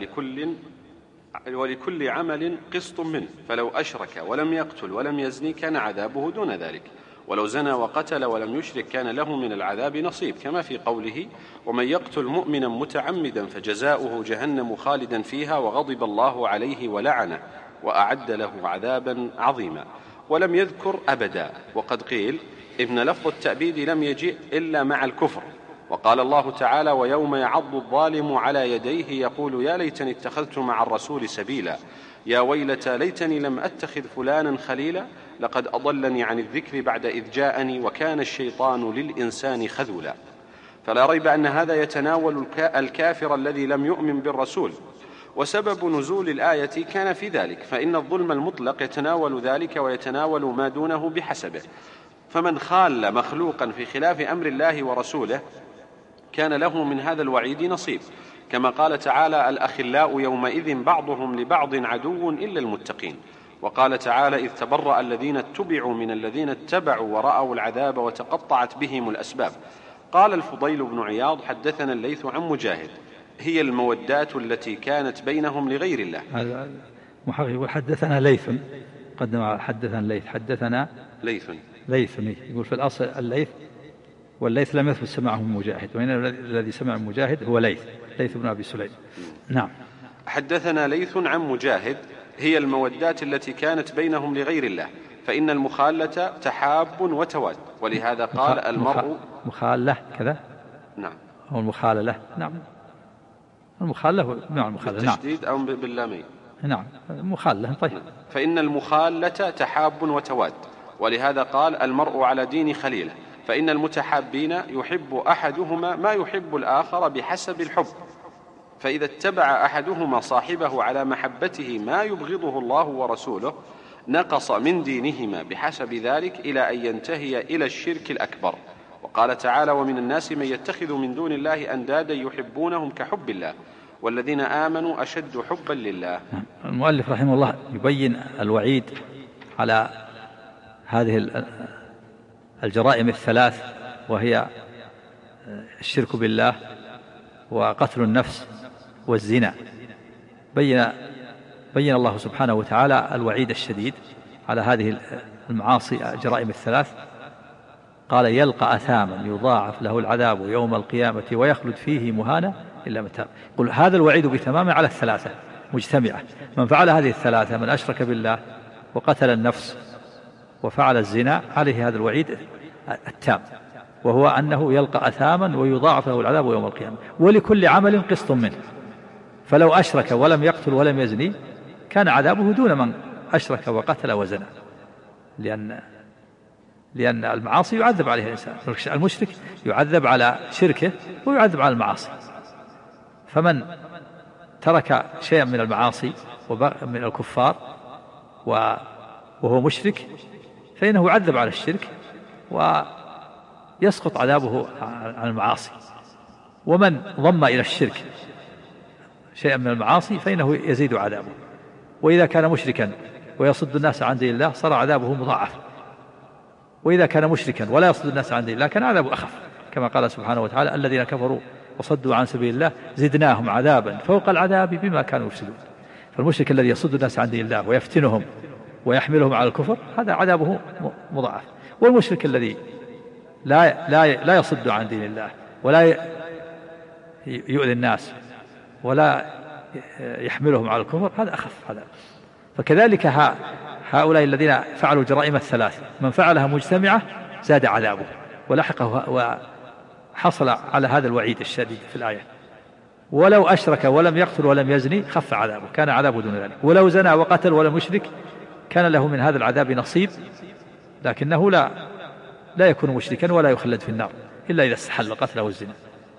[SPEAKER 1] ولكل عمل قسط منه، فلو أشرك ولم يقتل ولم يزني كان عذابه دون ذلك، ولو زنى وقتل ولم يشرك كان له من العذاب نصيب، كما في قوله ومن يقتل مؤمنا متعمدا فجزاؤه جهنم خالدا فيها وغضب الله عليه ولعنه وأعد له عذابا عظيما. ولم يذكر أبدا، وقد قيل إن لفظ التأبيد لم يجئ إلا مع الكفر. وقال الله تعالى ويوم يعض الظالم على يديه يقول يا ليتني اتخذت مع الرسول سبيلا يا ويلتى ليتني لم أتخذ فلانا خليلا لقد أضلني عن الذكر بعد إذ جاءني وكان الشيطان للإنسان خذولا. فلا ريب أن هذا يتناول الكافر الذي لم يؤمن بالرسول، وسبب نزول الآية كان في ذلك، فإن الظلم المطلق يتناول ذلك ويتناول ما دونه بحسبه. فمن خال مخلوقا في خلاف أمر الله ورسوله كان له من هذا الوعيد نصيب، كما قال تعالى الأخلاء يومئذ بعضهم لبعض عدو إلا المتقين. وقال تعالى إذ تبرأ الذين اتبعوا من الذين اتبعوا ورأوا العذاب وتقطعت بهم الأسباب. قال الفضيل بن عياض حدثنا الليث عن مجاهد هي المودات التي كانت بينهم لغير الله.
[SPEAKER 3] هذا محقق حدثنا ليث، قدم حدثنا الليث، حدثنا ليث يقول في الأصل الليث، والليث لم يثبت سماعه من مجاهد، وإن الذي سمع من مجاهد هو ليث بن أبي سليم. نعم.
[SPEAKER 1] حدثنا ليث عن مجاهد هي المودات التي كانت بينهم لغير الله، فإن المخالة تحاب وتواد، ولهذا قال المرء
[SPEAKER 3] مخالة كذا.
[SPEAKER 1] نعم.
[SPEAKER 3] هو المخالة. نعم. المخالة نوع المخالة. نعم.
[SPEAKER 1] بالتشديد أو باللامين.
[SPEAKER 3] نعم. مخالة. طيب.
[SPEAKER 1] فإن المخالة تحاب وتواد، ولهذا قال المرء على دين خليله، فإن المتحابين يحب أحدهما ما يحب الآخر بحسب الحب، فإذا اتبع أحدهما صاحبه على محبته ما يبغضه الله ورسوله نقص من دينهما بحسب ذلك إلى أن ينتهي إلى الشرك الأكبر. وقال تعالى ومن الناس من يتخذ من دون الله أندادا يحبونهم كحب الله والذين آمنوا أشد حبا لله.
[SPEAKER 3] المؤلف رحمه الله يبين الوعيد على هذه الجرائم الثلاث، وهي الشرك بالله وقتل النفس والزنا. بين الله سبحانه وتعالى الوعيد الشديد على هذه المعاصي الجرائم الثلاث. قال يلقى أثاما يضاعف له العذاب يوم القيامة ويخلد فيه مهانا إلا من تاب. يقول هذا الوعيد بتمامه على الثلاثة مجتمعة. من فعل هذه الثلاثة من أشرك بالله وقتل النفس وفعل الزنا عليه هذا الوعيد التام، وهو أنه يلقى أثاما ويضاعف له العذاب يوم القيامة ولكل عمل قسط منه. فلو أشرك ولم يقتل ولم يزني كان عذابه دون من أشرك وقتل وزنى، لأن المعاصي يعذب عليها الإنسان. المشرك يعذب على شركه ويعذب على المعاصي. فمن ترك شيئا من المعاصي من الكفار وهو مشرك فإنه يعذب على الشرك ويسقط عذابه عن المعاصي. ومن ضم إلى الشرك شيئا من المعاصي فإنه يزيد عذابه. وإذا كان مشركا ويصد الناس عن دين الله صار عذابه مضاعف، وإذا كان مشركا ولا يصد الناس عن دين الله كان عذابه أخف، كما قال سبحانه وتعالى الذين كفروا وصدوا عن سبيل الله زدناهم عذابا فوق العذاب بما كانوا يفسدون. فالمشرك الذي يصد الناس عن دين الله ويفتنهم ويحملهم على الكفر هذا عذابه مضاعف. والمشرك الذي لا يصد عن دين الله ولا يؤذي الناس ولا يحملهم على الكفر هذا أخف عذاب. فكذلك هؤلاء الذين فعلوا الجرائم الثلاث من فعلها مجتمعة زاد عذابه ولحقه وحصل على هذا الوعيد الشديد في الآية. ولو أشرك ولم يقتل ولم يزني خف عذابه كان عذابه دون ذلك. ولو زنى وقتل ولم يشرك كان له من هذا العذاب نصيب، لكنه لا يكون مشركا ولا يخلد في النار إلا إذا استحل القتل والزنا.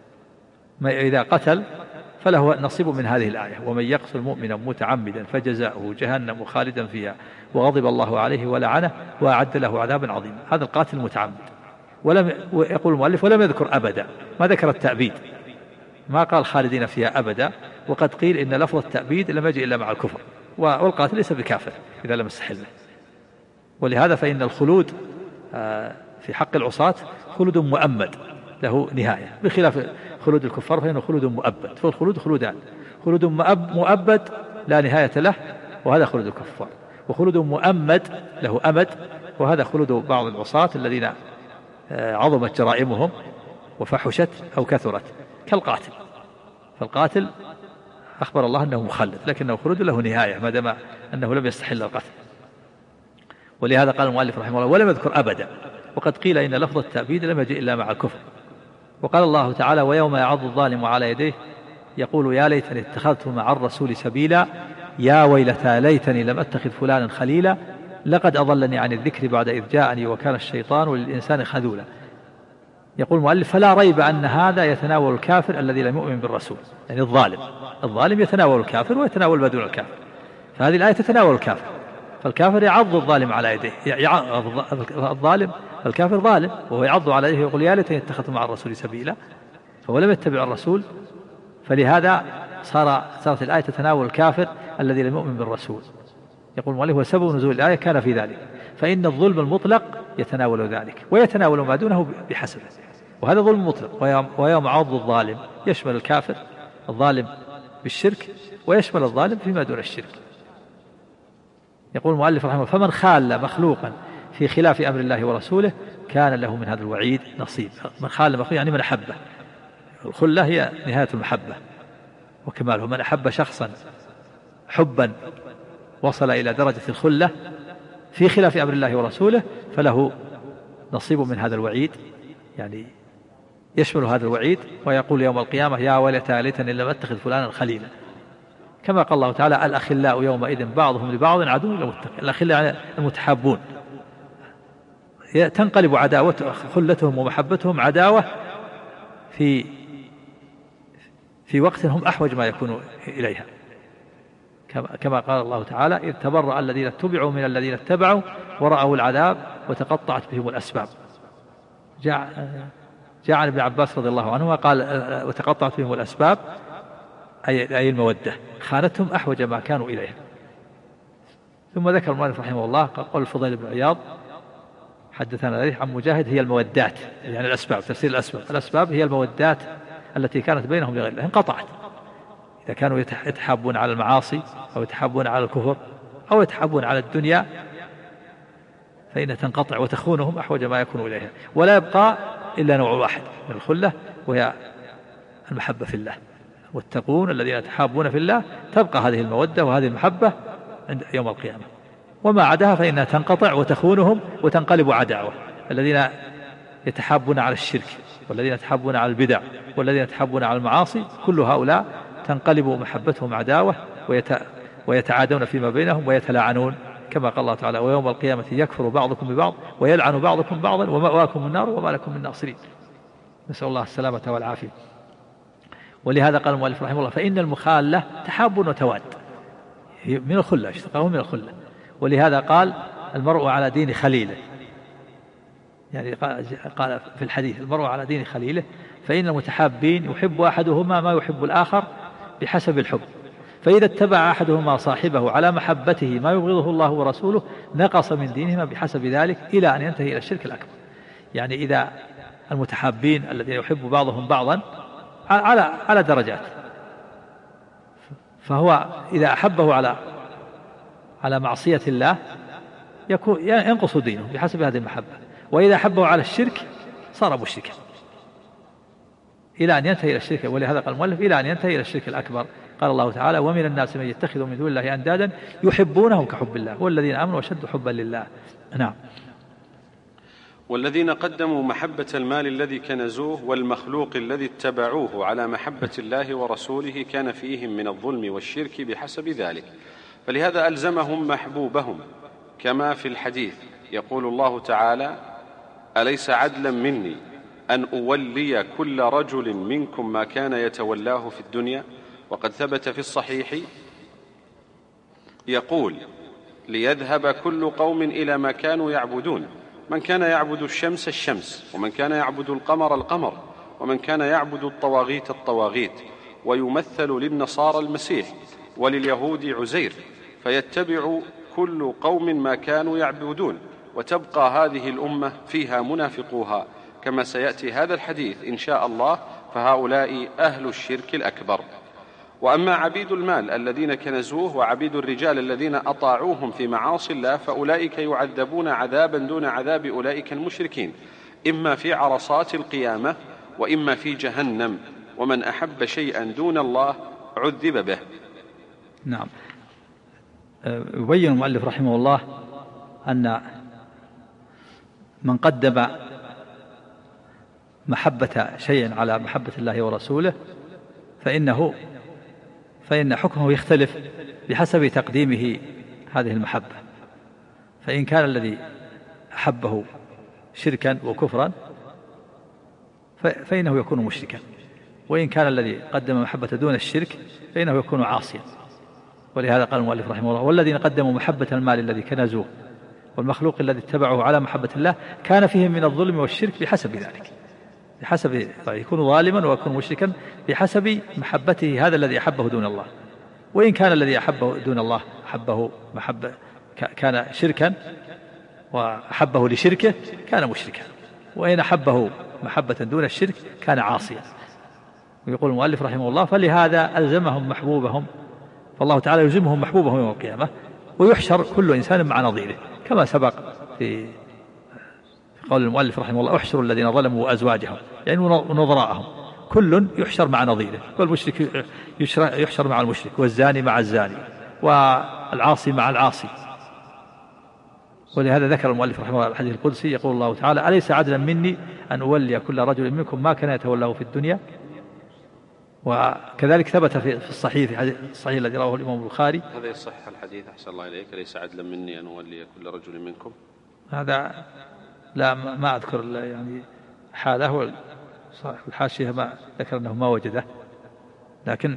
[SPEAKER 3] إذا قتل فله نصيب من هذه الآية ومن يقتل مؤمنا متعمدا فجزاؤه جهنم خالدا فيها وغضب الله عليه ولعنه وأعد له عذابا عظيما. هذا القاتل المتعمد. يقول المؤلف ولم يذكر أبدا، ما ذكر التأبيد، ما قال خالدين فيها أبدا. وقد قيل إن لفظ التأبيد لم يجي إلا مع الكفر، والقاتل ليس بكافر إذا لم يستحله. ولهذا فإن الخلود في حق العصاة خلود مؤمد له نهاية، بخلاف خلود الكفار فإنه خلود مؤبد. فالخلود خلودان، خلود مؤبد لا نهاية له وهذا خلود الكفار، وخلود مؤمد له أمد وهذا خلود بعض العصاة الذين عظمت جرائمهم وفحشت أو كثرت كالقاتل. فالقاتل أخبر الله أنه مخلد لكنه خلود له نهاية ما دام أنه لم يستحل القتل. ولهذا قال المؤلف رحمه الله ولم يذكر أبدا. وقد قيل إن لفظ التأبيد لم يجي إلا مع الكفر. وقال الله تعالى ويوم يعض الظالم على يديه يقول يا ليتني اتخذت مع الرسول سبيلا يا ويلتى ليتني لم أتخذ فلانا خليلا لقد أضلني عن الذكر بعد إذ جاءني وكان الشيطان للإنسان خذولا. يقول المؤلف فلا ريب أن هذا يتناول الكافر الذي لم يؤمن بالرسول، يعني الظالم يتناول الكافر ويتناول ما دون الكافر. فهذه الآية تتناول الكافر، فالكافر يعض الظالم على يديه، الظالم الكافر ظالم وهو يعض على يديه ويقول يا ليتني اتخذت مع الرسول سبيلا، فهو لم يتبع الرسول. فلهذا صارت الآية تتناول الكافر الذي لم يؤمن بالرسول. يقول المؤلف وسبب نزول الآية كان في ذلك، فإن الظلم المطلق يتناول ذلك ويتناول ما دونه بحسبه، وهذا ظلم مطلق. ويوم عض الظالم يشمل الكافر الظالم بالشرك ويشمل الظالم فيما دون الشرك. يقول المؤلف رحمه الله فمن خال مخلوقا في خلاف أمر الله ورسوله كان له من هذا الوعيد نصيب. من خال مخلوق يعني من أحبه، الخلة هي نهاية المحبة وكماله. من أحب شخصا حبا وصل إلى درجة الخلة في خلاف أمر الله ورسوله فله نصيب من هذا الوعيد، يعني يشمل هذا الوعيد. ويقول يوم القيامة يا ويلتى ليتني لم أتخذ فلانا خليلا، كما قال الله تعالى الأخلاء يومئذ بعضهم لبعض عدو للمتقين. الأخلاء المتحابون تنقلب عداوة خلتهم ومحبتهم عداوة في وقت هم أحوج ما يكونوا إليها، كما قال الله تعالى إذ تبرأ الذين اتبعوا من الذين اتبعوا ورأوا العذاب وتقطعت بهم الأسباب. جاء عن ابن عباس رضي الله عنه قال وتقطعت بهم الأسباب أي المودة، خانتهم أحوج ما كانوا إليها. ثم ذكر المؤلف رحمه الله قال الفضيل بن عياض حدثنا ذلك عن مجاهد هي المودات، يعني الأسباب، تفسير الأسباب هي المودات التي كانت بينهم لغير الله انقطعت. إذا كانوا يتحابون على المعاصي أو يتحابون على الكفر أو يتحابون على الدنيا فإنها تنقطع وتخونهم أحوج ما يكون إليها، ولا يبقى إلا نوع واحد من الخلة وهي المحبة في الله. والتقون الذين يتحابون في الله تبقى هذه المودة وهذه المحبة عند يوم القيامة، وما عداها فإنها تنقطع وتخونهم وتنقلب عداوة. الذين يتحابون على الشرك والذين يتحابون على البدع والذين يتحابون على المعاصي كل هؤلاء تنقلب محبتهم عداوة ويتعادون فيما بينهم ويتلاعنون، كما قال الله تعالى ويوم القيامة يكفر بعضكم ببعض ويلعن بعضكم بعضا ومأواكم النار وما لكم من ناصرين. نسأل الله السلامة والعافية. ولهذا قال المؤلف رحمه الله فإن المخالة تحاب وتواد من الخلة، اشتقاه من الخلة. ولهذا قال المرء على دين خليله،
[SPEAKER 2] يعني قال في الحديث: المرء على دين خليله، فإن المتحابين يحب أحدهما ما يحب الآخر بحسب الحب، فإذا اتبع أحدهما صاحبه على محبته ما يبغضه الله ورسوله نقص من دينهما بحسب ذلك إلى أن ينتهي إلى الشرك الأكبر. يعني إذا المتحابين الذين يحب بعضهم بعضا على درجات، فهو إذا أحبه على معصية الله ينقص دينه بحسب هذه المحبة، وإذا أحبه على الشرك صار مشركا إلى أن ينتهي إلى الشرك. ولهذا قال المؤلف: إلى أن ينتهي إلى الشرك الأكبر. قال الله تعالى: ومن الناس من يتخذ من دون الله أندادا يحبونهم كحب الله والذين آمنوا أشد حبا لله. نعم.
[SPEAKER 1] والذين قدموا محبة المال الذي كنزوه والمخلوق الذي اتبعوه على محبة الله ورسوله كان فيهم من الظلم والشرك بحسب ذلك، فلهذا ألزمهم محبوبهم، كما في الحديث يقول الله تعالى: أليس عدلا مني أن أولي كل رجل منكم ما كان يتولاه في الدنيا؟ وقد ثبت في الصحيح يقول: ليذهب كل قوم إلى ما كانوا يعبدون، من كان يعبد الشمس الشمس، ومن كان يعبد القمر القمر، ومن كان يعبد الطواغيت الطواغيت، ويمثل للنصارى المسيح ولليهود عزير، فيتبع كل قوم ما كانوا يعبدون، وتبقى هذه الأمة فيها منافقوها، كما سيأتي هذا الحديث إن شاء الله، فهؤلاء أهل الشرك الأكبر. وأما عبيد المال الذين كنزوه وعبيد الرجال الذين أطاعوهم في معاصي الله فأولئك يعذبون عذابا دون عذاب أولئك المشركين، إما في عرصات القيامة وإما في جهنم، ومن أحب شيئا دون الله عذب به.
[SPEAKER 2] نعم. يبين المؤلف رحمه الله أن من قدم محبة شيء على محبة الله ورسوله فإن حكمه يختلف بحسب تقديمه هذه المحبة. فإن كان الذي أحبه شركا وكفرا فإنه يكون مشركا، وإن كان الذي قدم محبة دون الشرك فإنه يكون عاصيا. ولهذا قال المؤلف رحمه الله: والذين قدموا محبة المال الذي كنزوه والمخلوق الذي اتبعوه على محبة الله كان فيهم من الظلم والشرك بحسب ذلك، بحسب يكون ظالما ويكون مشركا بحسب محبته هذا الذي أحبه دون الله. وإن كان الذي أحبه دون الله أحبه محبة كان شركا وأحبه لشركه كان مشركا، وإن أحبه محبة دون الشرك كان عاصيا. ويقول المؤلف رحمه الله: فلهذا ألزمهم محبوبهم، فالله تعالى يلزمهم محبوبهم يوم القيامة، ويحشر كل إنسان مع نظيره، كما سبق في قول المؤلف رحمه الله: احشروا الذين ظلموا وأزواجهم، يعني ونظراءهم، كل يحشر مع نظيره، والمشرك يحشر مع المشرك، والزاني مع الزاني، والعاصي مع العاصي. ولهذا ذكر المؤلف رحمه الله الحديث القدسي يقول الله تعالى: أليس عدلا مني أن أولي كل رجل منكم ما كان يتولاه في الدنيا؟ وكذلك ثبت في الصحيح الذي رواه الإمام البخاري.
[SPEAKER 1] هذا يصح الحديث أحسن الله إليك: أليس عدلا مني أن أولي كل رجل منكم؟
[SPEAKER 2] هذا لا ما أذكر يعني حاله، صاحب الحاشية ما ذكر أنه ما وجده، لكن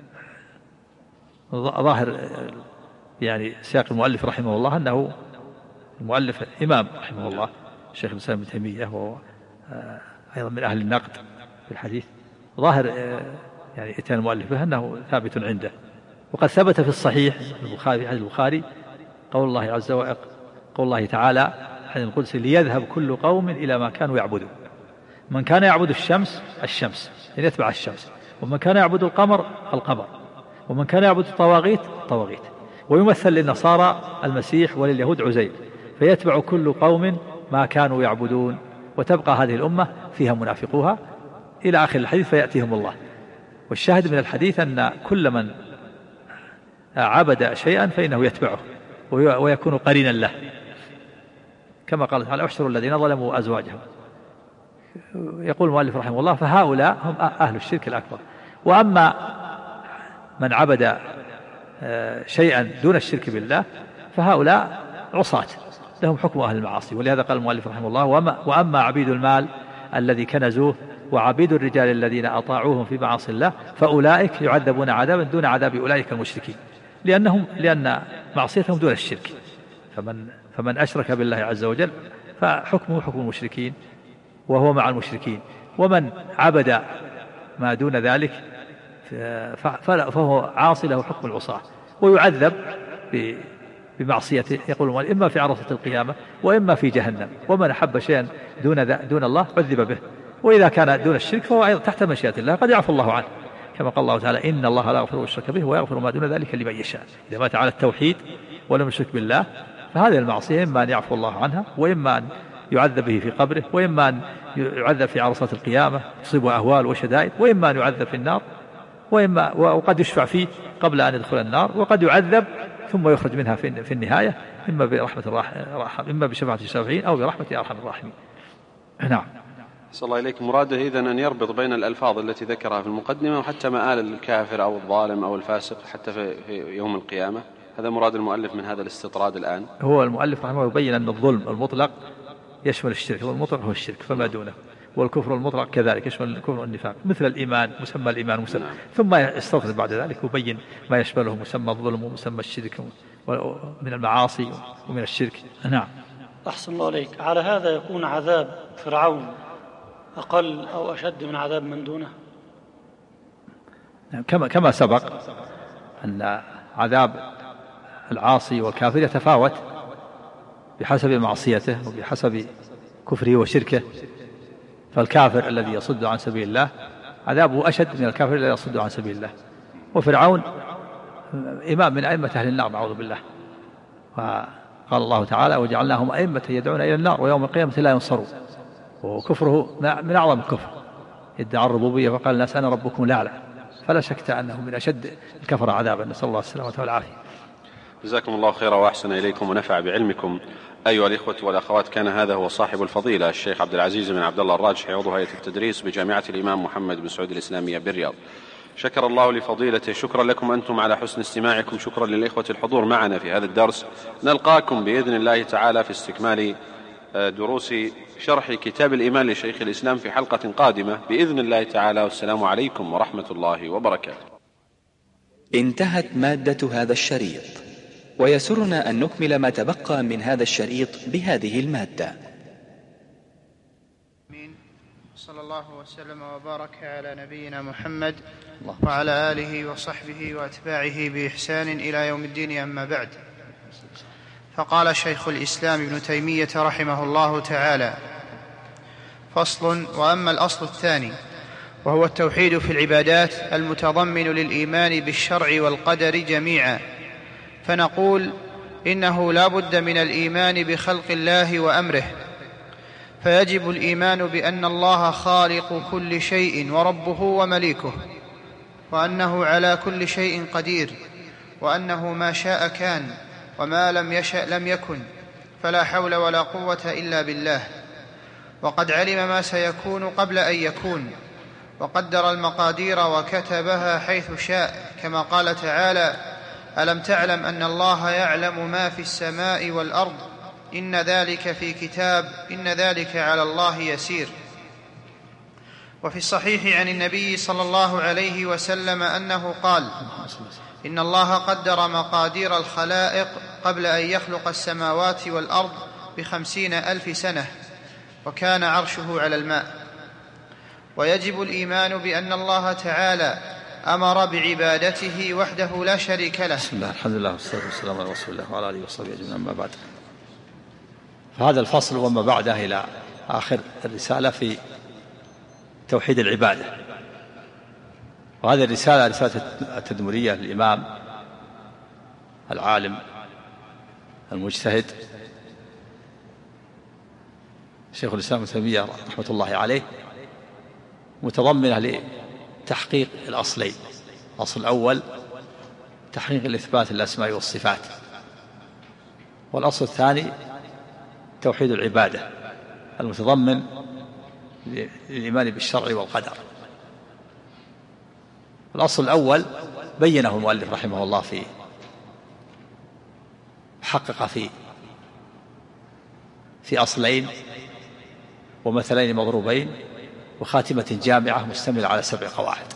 [SPEAKER 2] ظاهر يعني سياق المؤلف رحمه الله أنه المؤلف إمام رحمه الله الشيخ الإسلام ابن تيمية، وهو أيضا من أهل النقد في الحديث. ظاهر يعني إتيان المؤلف به أنه ثابت عنده. وقد ثبت في الصحيح البخاري في حديث البخاري قول الله عز وجل، قول الله تعالى حديث القدسي: ليذهب كل قوم إلى ما كانوا يعبدون، من كان يعبد الشمس الشمس يعني يتبع الشمس، ومن كان يعبد القمر القمر، ومن كان يعبد الطواغيت الطواغيت، ويمثل للنصارى المسيح ولليهود عزير، فيتبع كل قوم ما كانوا يعبدون، وتبقى هذه الأمة فيها منافقوها إلى آخر الحديث فيأتيهم الله. والشاهد من الحديث أن كل من عبد شيئا فإنه يتبعه ويكون قرينا له، كما قال تعالى: احشروا الذين ظلموا أزواجهم. يقول المؤلف رحمه الله: فهؤلاء هم أهل الشرك الأكبر. وأما من عبد شيئا دون الشرك بالله فهؤلاء عصاة لهم حكم أهل المعاصي. ولهذا قال المؤلف رحمه الله: وأما عبيد المال الذي كنزوه وعبيد الرجال الذين أطاعوهم في معاصي الله فأولئك يعذبون عذابا دون عذاب أولئك المشركين، لأن معصيتهم دون الشرك. فمن أشرك بالله عز وجل فحكمه حكم المشركين وهو مع المشركين. ومن عبد ما دون ذلك فهو عاصي له حكم العصاة ويعذب بمعصيته، يقول إما في عرصة القيامة وإما في جهنم. ومن أحب شيئا دون الله عذب به. وإذا كان دون الشرك فهو أيضا تحت مشيئة الله، قد يعفو الله عنه، كما قال الله تعالى إن الله لا يغفر الشرك به ويغفر ما دون ذلك لمن يشاء. إذا مات على التوحيد ولم يشرك بالله فهذه المعصية إما أن يعفو الله عنها وإما أن يعذب به في قبره، وإما أن يعذب في عرصة القيامة تصيبه أهوال وشدائد، وإما أن يعذب في النار، وقد يشفع فيه قبل أن يدخل النار، وقد يعذب ثم يخرج منها في النهاية، إما برحمة إما بشفاعة الشافعين أو برحمة أرحم الراحمين. نعم.
[SPEAKER 1] صلى الله إليك. مراده إذن أن يربط بين الألفاظ التي ذكرها في المقدمة وحتى مآل الكافر أو الظالم أو الفاسق حتى في يوم القيامة. هذا مراد المؤلف من هذا الاستطراد الآن.
[SPEAKER 2] هو المؤلف رحمه الله يبين أن الظلم المطلق يشمل الشرك، والمطلق هو الشرك فما دونه، والكفر المطلق كذلك يشمل الكفر والنفاق مثل الإيمان، مسمى الإيمان مسمى. نعم. ثم يستطرد بعد ذلك ويبين ما يشمله مسمى الظلم ومسمى الشرك من المعاصي ومن الشرك. نعم.
[SPEAKER 4] أحسن الله عليك. على هذا يكون عذاب فرعون أقل أو أشد من عذاب من دونه؟
[SPEAKER 2] كما سبق أن عذاب العاصي والكافر يتفاوت بحسب معصيته وبحسب كفره وشركه. فالكافر الذي يصد عن سبيل الله عذابه أشد من الكافر الذي يصد عن سبيل الله. وفرعون إمام من أئمة أهل النار نعوذ بالله، وقال الله تعالى وجعلناهم أئمة يدعون إلى النار ويوم القيامة لا ينصرون. وكفره من أعظم الكفر، يدعى الربوبية وقال الناس أنا ربكم الأعلى، فلا شك أنه من أشد الكفر عذابا، نسأل الله السلامة والعافية.
[SPEAKER 1] جزاكم الله خيرا وأحسن إليكم ونفع بعلمكم أيها الإخوة والأخوات. كان هذا هو صاحب الفضيلة الشيخ عبد العزيز بن عبد الله الراجحي عضو هيئة التدريس بجامعة الإمام محمد بن سعود الإسلامية بالرياض. شكر الله لفضيلته. شكرا لكم أنتم على حسن استماعكم. شكرا للإخوة الحضور معنا في هذا الدرس. نلقاكم بإذن الله تعالى في استكمال دروس شرح كتاب الإيمان لشيخ الإسلام في حلقة قادمة بإذن الله تعالى، والسلام عليكم ورحمة الله وبركاته.
[SPEAKER 5] انتهت مادة هذا الشريط، ويسرنا أن نكمل ما تبقى من هذا الشريط بهذه المادة.
[SPEAKER 6] صلى الله وسلم وبارك على نبينا محمد وعلى آله وصحبه وأتباعه بإحسان إلى يوم الدين. أما بعد، فقال شيخ الإسلام ابن تيمية رحمه الله تعالى: فصل. وأما الأصل الثاني وهو التوحيد في العبادات المتضمن للإيمان بالشرع والقدر جميعا، فنقول إنه لا بد من الإيمان بخلق الله وأمره، فيجب الإيمان بأن الله خالق كل شيء وربه ومليكه، وأنه على كل شيء قدير، وأنه ما شاء كان وما لم يشأ لم يكن، فلا حول ولا قوة إلا بالله. وقد علم ما سيكون قبل أن يكون، وقدر المقادير وكتبها حيث شاء، كما قال تعالى: ألم تعلم أن الله يعلم ما في السماء والأرض، إن ذلك في كتاب، إن ذلك على الله يسير. وفي الصحيح عن النبي صلى الله عليه وسلم أنه قال: إن الله قدر مقادير الخلائق قبل أن يخلق السماوات والأرض ب50,000 سنة، وكان عرشه على الماء. ويجب الإيمان بأن الله تعالى أمر بعبادته وحده لا شريك له.
[SPEAKER 2] بسم الله، الحمد لله والصلاة والسلام على رسول الله وعلى آله وصحبه أجمعين. أما بعد، فهذا الفصل وما بعده إلى آخر الرسالة في توحيد العبادة. وهذه الرسالة رسالة التدمرية للإمام العالم المجتهد شيخ الإسلام ابن تيمية رحمة الله عليه، متضمنة لتحقيق الأصلين. الأصل الأول تحقيق الإثبات الأسماء والصفات، والأصل الثاني توحيد العبادة المتضمن للإيمان بالشرع والقدر. الأصل الأول بينه المؤلف رحمه الله حقق في أصلين ومثلين مضروبين وخاتمة جامعة مشتملة على 7 قواعد،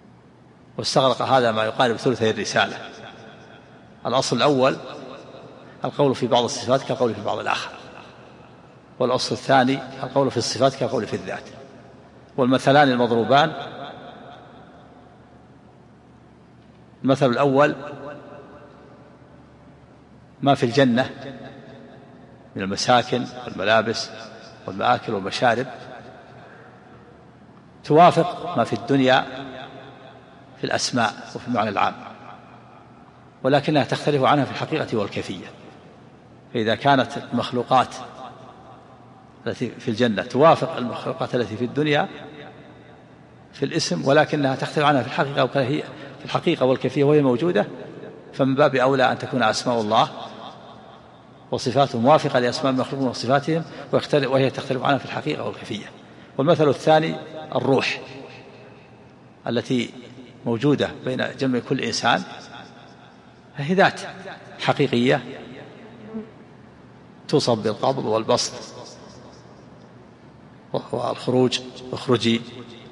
[SPEAKER 2] واستغرق هذا ما يقارب ثلثي الرسالة. الأصل الأول
[SPEAKER 3] القول في بعض الصفات كالقول في بعض الآخر. والأصل الثاني القول في الصفات كالقول في الذات. والمثلان المضروبان: المثل الأول ما في الجنة من المساكن والملابس والمآكل والمشارب توافق ما في الدنيا في الأسماء وفي المعنى العام، ولكنها تختلف عنها في الحقيقة والكيفية. فإذا كانت المخلوقات التي في الجنة توافق المخلوقات التي في الدنيا في الاسم، ولكنها تختلف عنها في الحقيقة والكيفية وهي موجودة، فمن باب أولى أن تكون أسماء الله وصفاته موافقة لأسماء المخلوقين وصفاتهم، وهي تختلف عنها في الحقيقة والكيفية. والمثل الثاني الروح التي موجودة بين جنب كل إنسان، فهي ذات حقيقية توصف بالقبض والبسط والخروج، اخرجي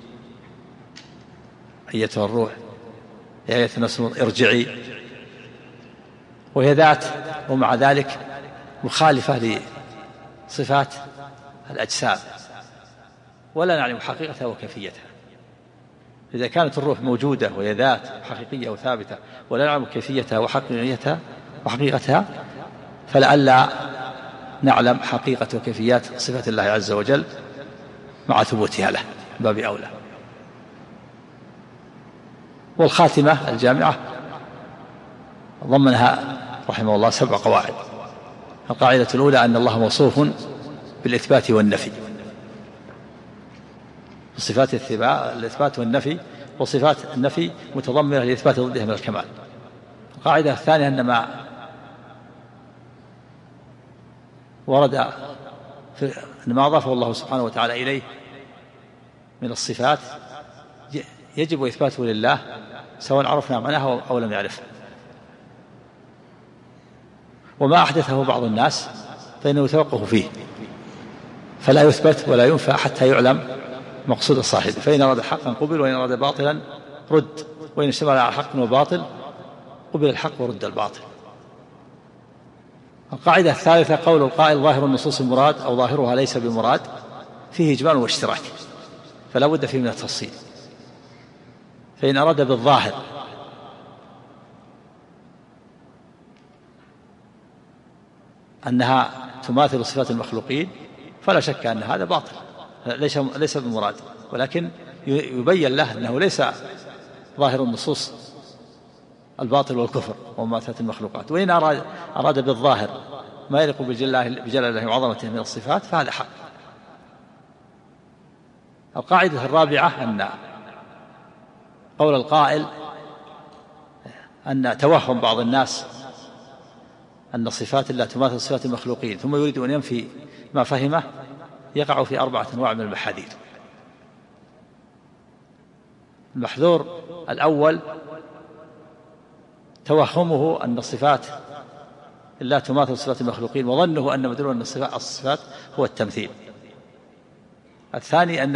[SPEAKER 3] أيتها الروح يا أيتها النفس ارجعي، وهي ذات ومع ذلك مخالفة لصفات الأجسام، ولا نعلم حقيقتها وكيفيتها. إذا كانت الروح موجودة وهي ذات حقيقية وثابتة ولا نعلم كيفيتها وحقيقتها فلعل نعلم حقيقة وكيفيات صفات الله عز وجل مع ثبوتها له باب أولى. والخاتمة الجامعة ضمنها رحمه الله 7 قواعد. القاعدة الأولى أن الله موصوف بالإثبات والنفي، صفات الإثبات والنفي، وصفات النفي متضمنة لإثبات ضدها من الكمال. القاعدة الثانية أن ما ورد ما أضافه الله سبحانه وتعالى إليه من الصفات يجب إثباته لله سواء عرفنا معناها أو لم يعرفه. وما أحدثه بعض الناس فإنه يتوقف فيه، فلا يثبت ولا ينفى حتى يعلم مقصود الصاحب. فإن أراد حقا قبل، وإن أراد باطلا رد، وإن اشتمل على حق وباطل قبل الحق ورد الباطل. القاعدة الثالثة قول القائل ظاهر النصوص المراد أو ظاهرها ليس بمراد فيه إجمال واشتراك، فلا بد فيه من التفصيل. فإن أراد بالظاهر أنها تماثل صفات المخلوقين فلا شك أن هذا باطل ليس بمراد، ولكن يبين له أنه ليس ظاهر النصوص الباطل والكفر ومماثلة المخلوقات. وإن أراد بالظاهر ما يليق بجلال الله وعظمته من الصفات فهذا حق. القاعدة الرابعة أن قول القائل أن توهم بعض الناس أن صفات الله تماثل صفات المخلوقين ثم يريد أن ينفي ما فهمه يقع في 4 أنواع من المحاذير. المحذور الأول توهمه أن الصفات لا تماثل صفات المخلوقين وظنه أن مدلول الصفات هو التمثيل. الثاني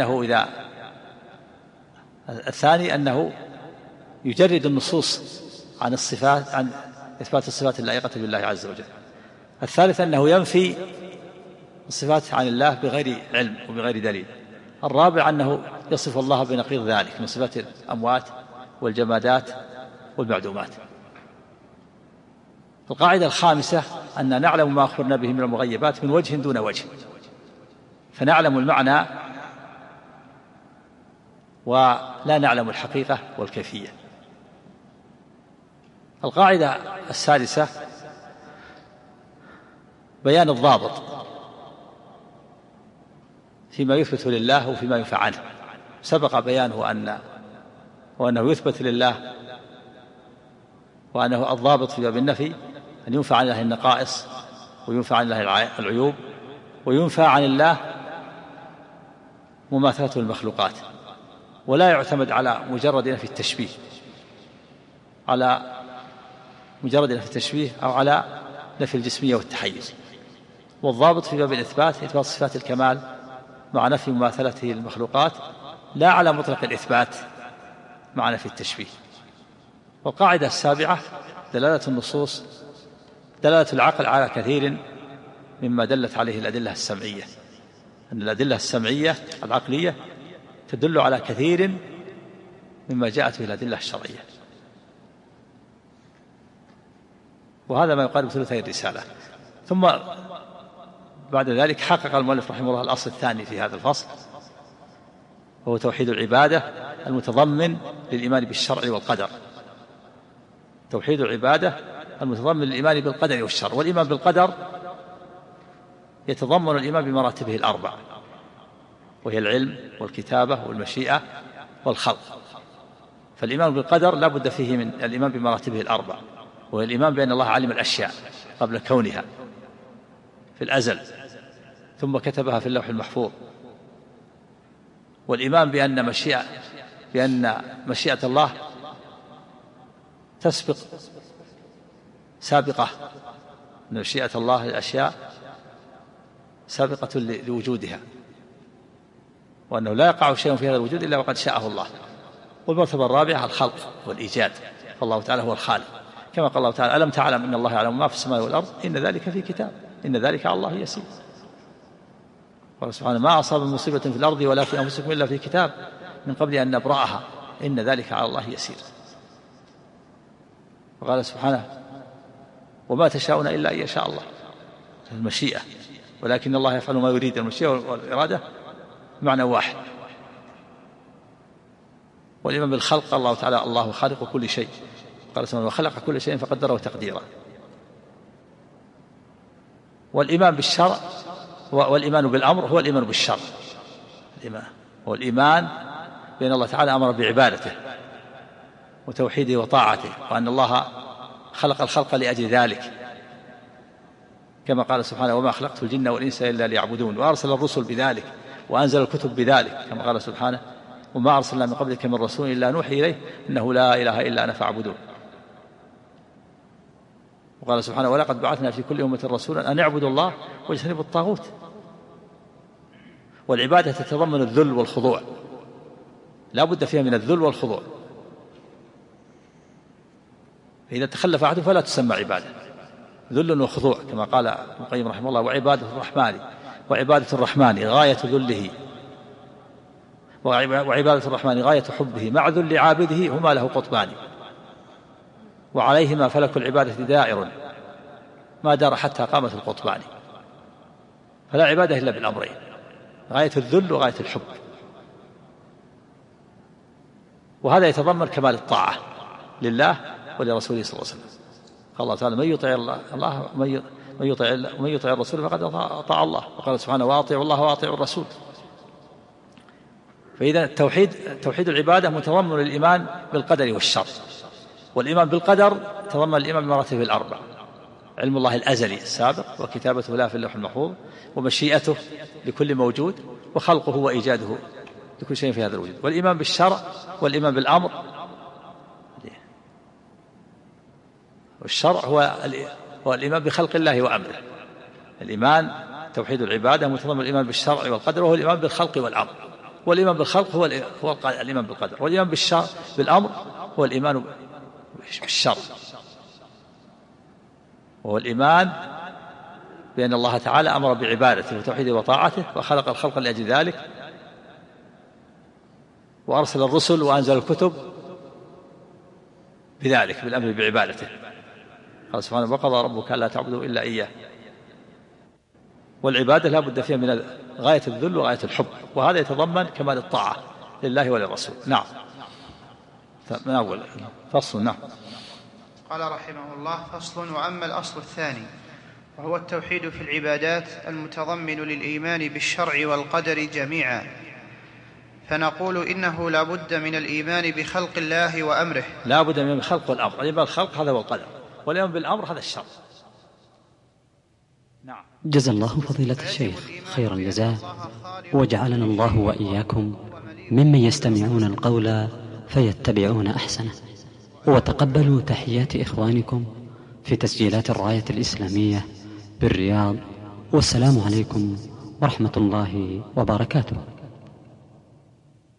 [SPEAKER 3] أنه يجرد النصوص عن الصفات، عن إثبات الصفات اللائقة بالله عز وجل. الثالث أنه ينفي الصفات عن الله بغير علم وبغير دليل. الرابع أنه يصف الله بنقيض ذلك من صفات الأموات والجمادات والمعدومات. القاعدة الخامسة أن نعلم ما أخبرنا به من المغيبات من وجه دون وجه، فنعلم المعنى ولا نعلم الحقيقة والكيفية. القاعدة السادسة بيان الضابط فيما يثبت لله وفيما ينفى عنه. سبق بيانه وأنه يثبت لله وأنه الضابط في باب النفي أن ينفى عن الله النقائص وينفى عن الله العيوب وينفى عن الله مماثلته المخلوقات، ولا يعتمد على مجرد نفي التشبيه أو على نفي الجسمية والتحيز. والضابط في باب الإثبات إثبات صفات الكمال مع نفي مماثلته المخلوقات لا على مطلق الإثبات مع نفي التشبيه. والقاعدة السابعة دلالة النصوص دلالة العقل على كثير مما دلت عليه الأدلة السمعية، أن الأدلة السمعية العقلية تدل على كثير مما جاءت به الأدلة الشرعية، وهذا ما يقارب ثلثي الرسالة. ثم بعد ذلك حقق المؤلف رحمه الله الأصل الثاني في هذا الفصل، وهو توحيد العبادة المتضمن للإيمان بالشرع والقدر. توحيد العبادة المتضمن للإيمان بالقدر والشرع. والإيمان بالقدر يتضمن الإيمان بمراتبه الأربع، وهي العلم والكتابة والمشيئة والخلق. فالإيمان بالقدر لا بد فيه من الإيمان بمراتبه الأربع، وهي الإيمان بأن الله علم الأشياء قبل كونها في الأزل، ثم كتبها في اللوح المحفوظ. والإيمان بأن مشيئة الله تسبق سابقة، أن مشيئة الله للأشياء سابقة لوجودها، وأنه لا يقع شيء في هذا الوجود إلا وقد شاءه الله. والمرتبة الرابعة الخلق والإيجاد، فالله تعالى هو الخالق، كما قال الله تعالى: ألم تعلم أن الله يعلم ما في السماء والأرض إن ذلك في كتاب إن ذلك على الله يسير. قال سبحانه: ما أصاب من مصيبة في الأرض ولا في أنفسكم إلا في كتاب من قبل أن نبرأها إن ذلك على الله يسير. وقال سبحانه: وما تشاءون إلا أن يشاء الله. المشيئة، ولكن الله يفعل ما يريد. المشيئة والإرادة معنى واحد. والإيمان بالخلق قال الله تعالى: الله خالق كل شيء. قال سبحانه: وخلق كل شيء فقدره تقديرا. والإيمان بالشرع والإيمان بالأمر هو الإيمان بالشرع. الإيمان هو الإيمان بأن الله تعالى أمر بعبادته وتوحيده وطاعته، وأن الله خلق الخلق لأجل ذلك، كما قال سبحانه: وما خلقت الجن والإنس إلا ليعبدون. وأرسل الرسل بذلك وأنزل الكتب بذلك، كما قال سبحانه: وما أرسلنا من قبلك من رسول إلا نوحي إليه إنه لا إله إلا أنا فاعبدون. وقال سبحانه: ولقد بعثنا في كل أمة رسولا أن اعبدوا الله واجتنبوا الطاغوت. والعبادة تتضمن الذل والخضوع، لا بد فيها من الذل والخضوع. إذا تخلف أحد فلا تسمى عبادة. ذل وخضوع، كما قال ابن القيم رحمه الله: وعبادة الرحمن غاية ذله، وعبادة الرحمن غاية حبه، مع ذل عابده هما له قطبان، وعليهما فلك العبادة دائر ما دار حتى قامت القطبان. فلا عبادة إلا بالأمرين: غاية الذل وغاية الحب. وهذا يتضمن كمال الطاعة لله ولرسوله صلى الله عليه وسلم. قال الله تعالى: من يطع الرسول فقد أطاع الله. وقال سبحانه: وأطيعوا الله وأطيعوا الرسول. فإذا توحيد العبادة متضمن الإيمان بالقدر والشر. والإيمان بالقدر تضمن الإيمان بمراتبه الأربع: علم الله الأزلي السابق، وكتابته له في اللوح المحفوظ، ومشيئته لكل موجود، وخلقه وإيجاده لكل شيء في هذا الوجود. والإيمان بالشرع والإيمان بالأمر. والشرع هو الإيمان بخلق الله وأمره. الإيمان توحيد العبادة متضمن الإيمان بالشرع والقدر، وهو الإيمان بالخلق والأمر. والإيمان بالخلق هو الإيمان بالقدر، والإيمان بالأمر هو الإيمان بالشرع، وهو الإيمان بأن الله تعالى أمر بعبادته وتوحيده وطاعته، وخلق الخلق لأجل ذلك، وأرسل الرسل وأنزل الكتب بذلك، بالأمر بعبادته. قال سبحانه: وقضى ربك ألا تعبدوا إلا إياه. والعبادة لا بد فيها من غاية الذل وغاية الحب، وهذا يتضمن كمال الطاعة لله وللرسول. نعم. من أول فصل. نعم.
[SPEAKER 6] قال رحمه الله: فصل. وأما الأصل الثاني وهو التوحيد في العبادات المتضمن للإيمان بالشرع والقدر جميعا، فنقول إنه لا بد من الإيمان بخلق الله وأمره.
[SPEAKER 3] لا بد من الخلق والأمر. الإيمان بالخلق هذا هو القدر، والإيمان بالأمر هذا الشرع.
[SPEAKER 7] نعم. جزا الله فضيلة الشيخ خير الجزاء، وجعلنا الله وإياكم ممن يستمعون القول فيتبعون أحسنه. وتقبلوا تحيات إخوانكم في تسجيلات الراية الإسلامية بالرياض، والسلام عليكم ورحمة الله وبركاته.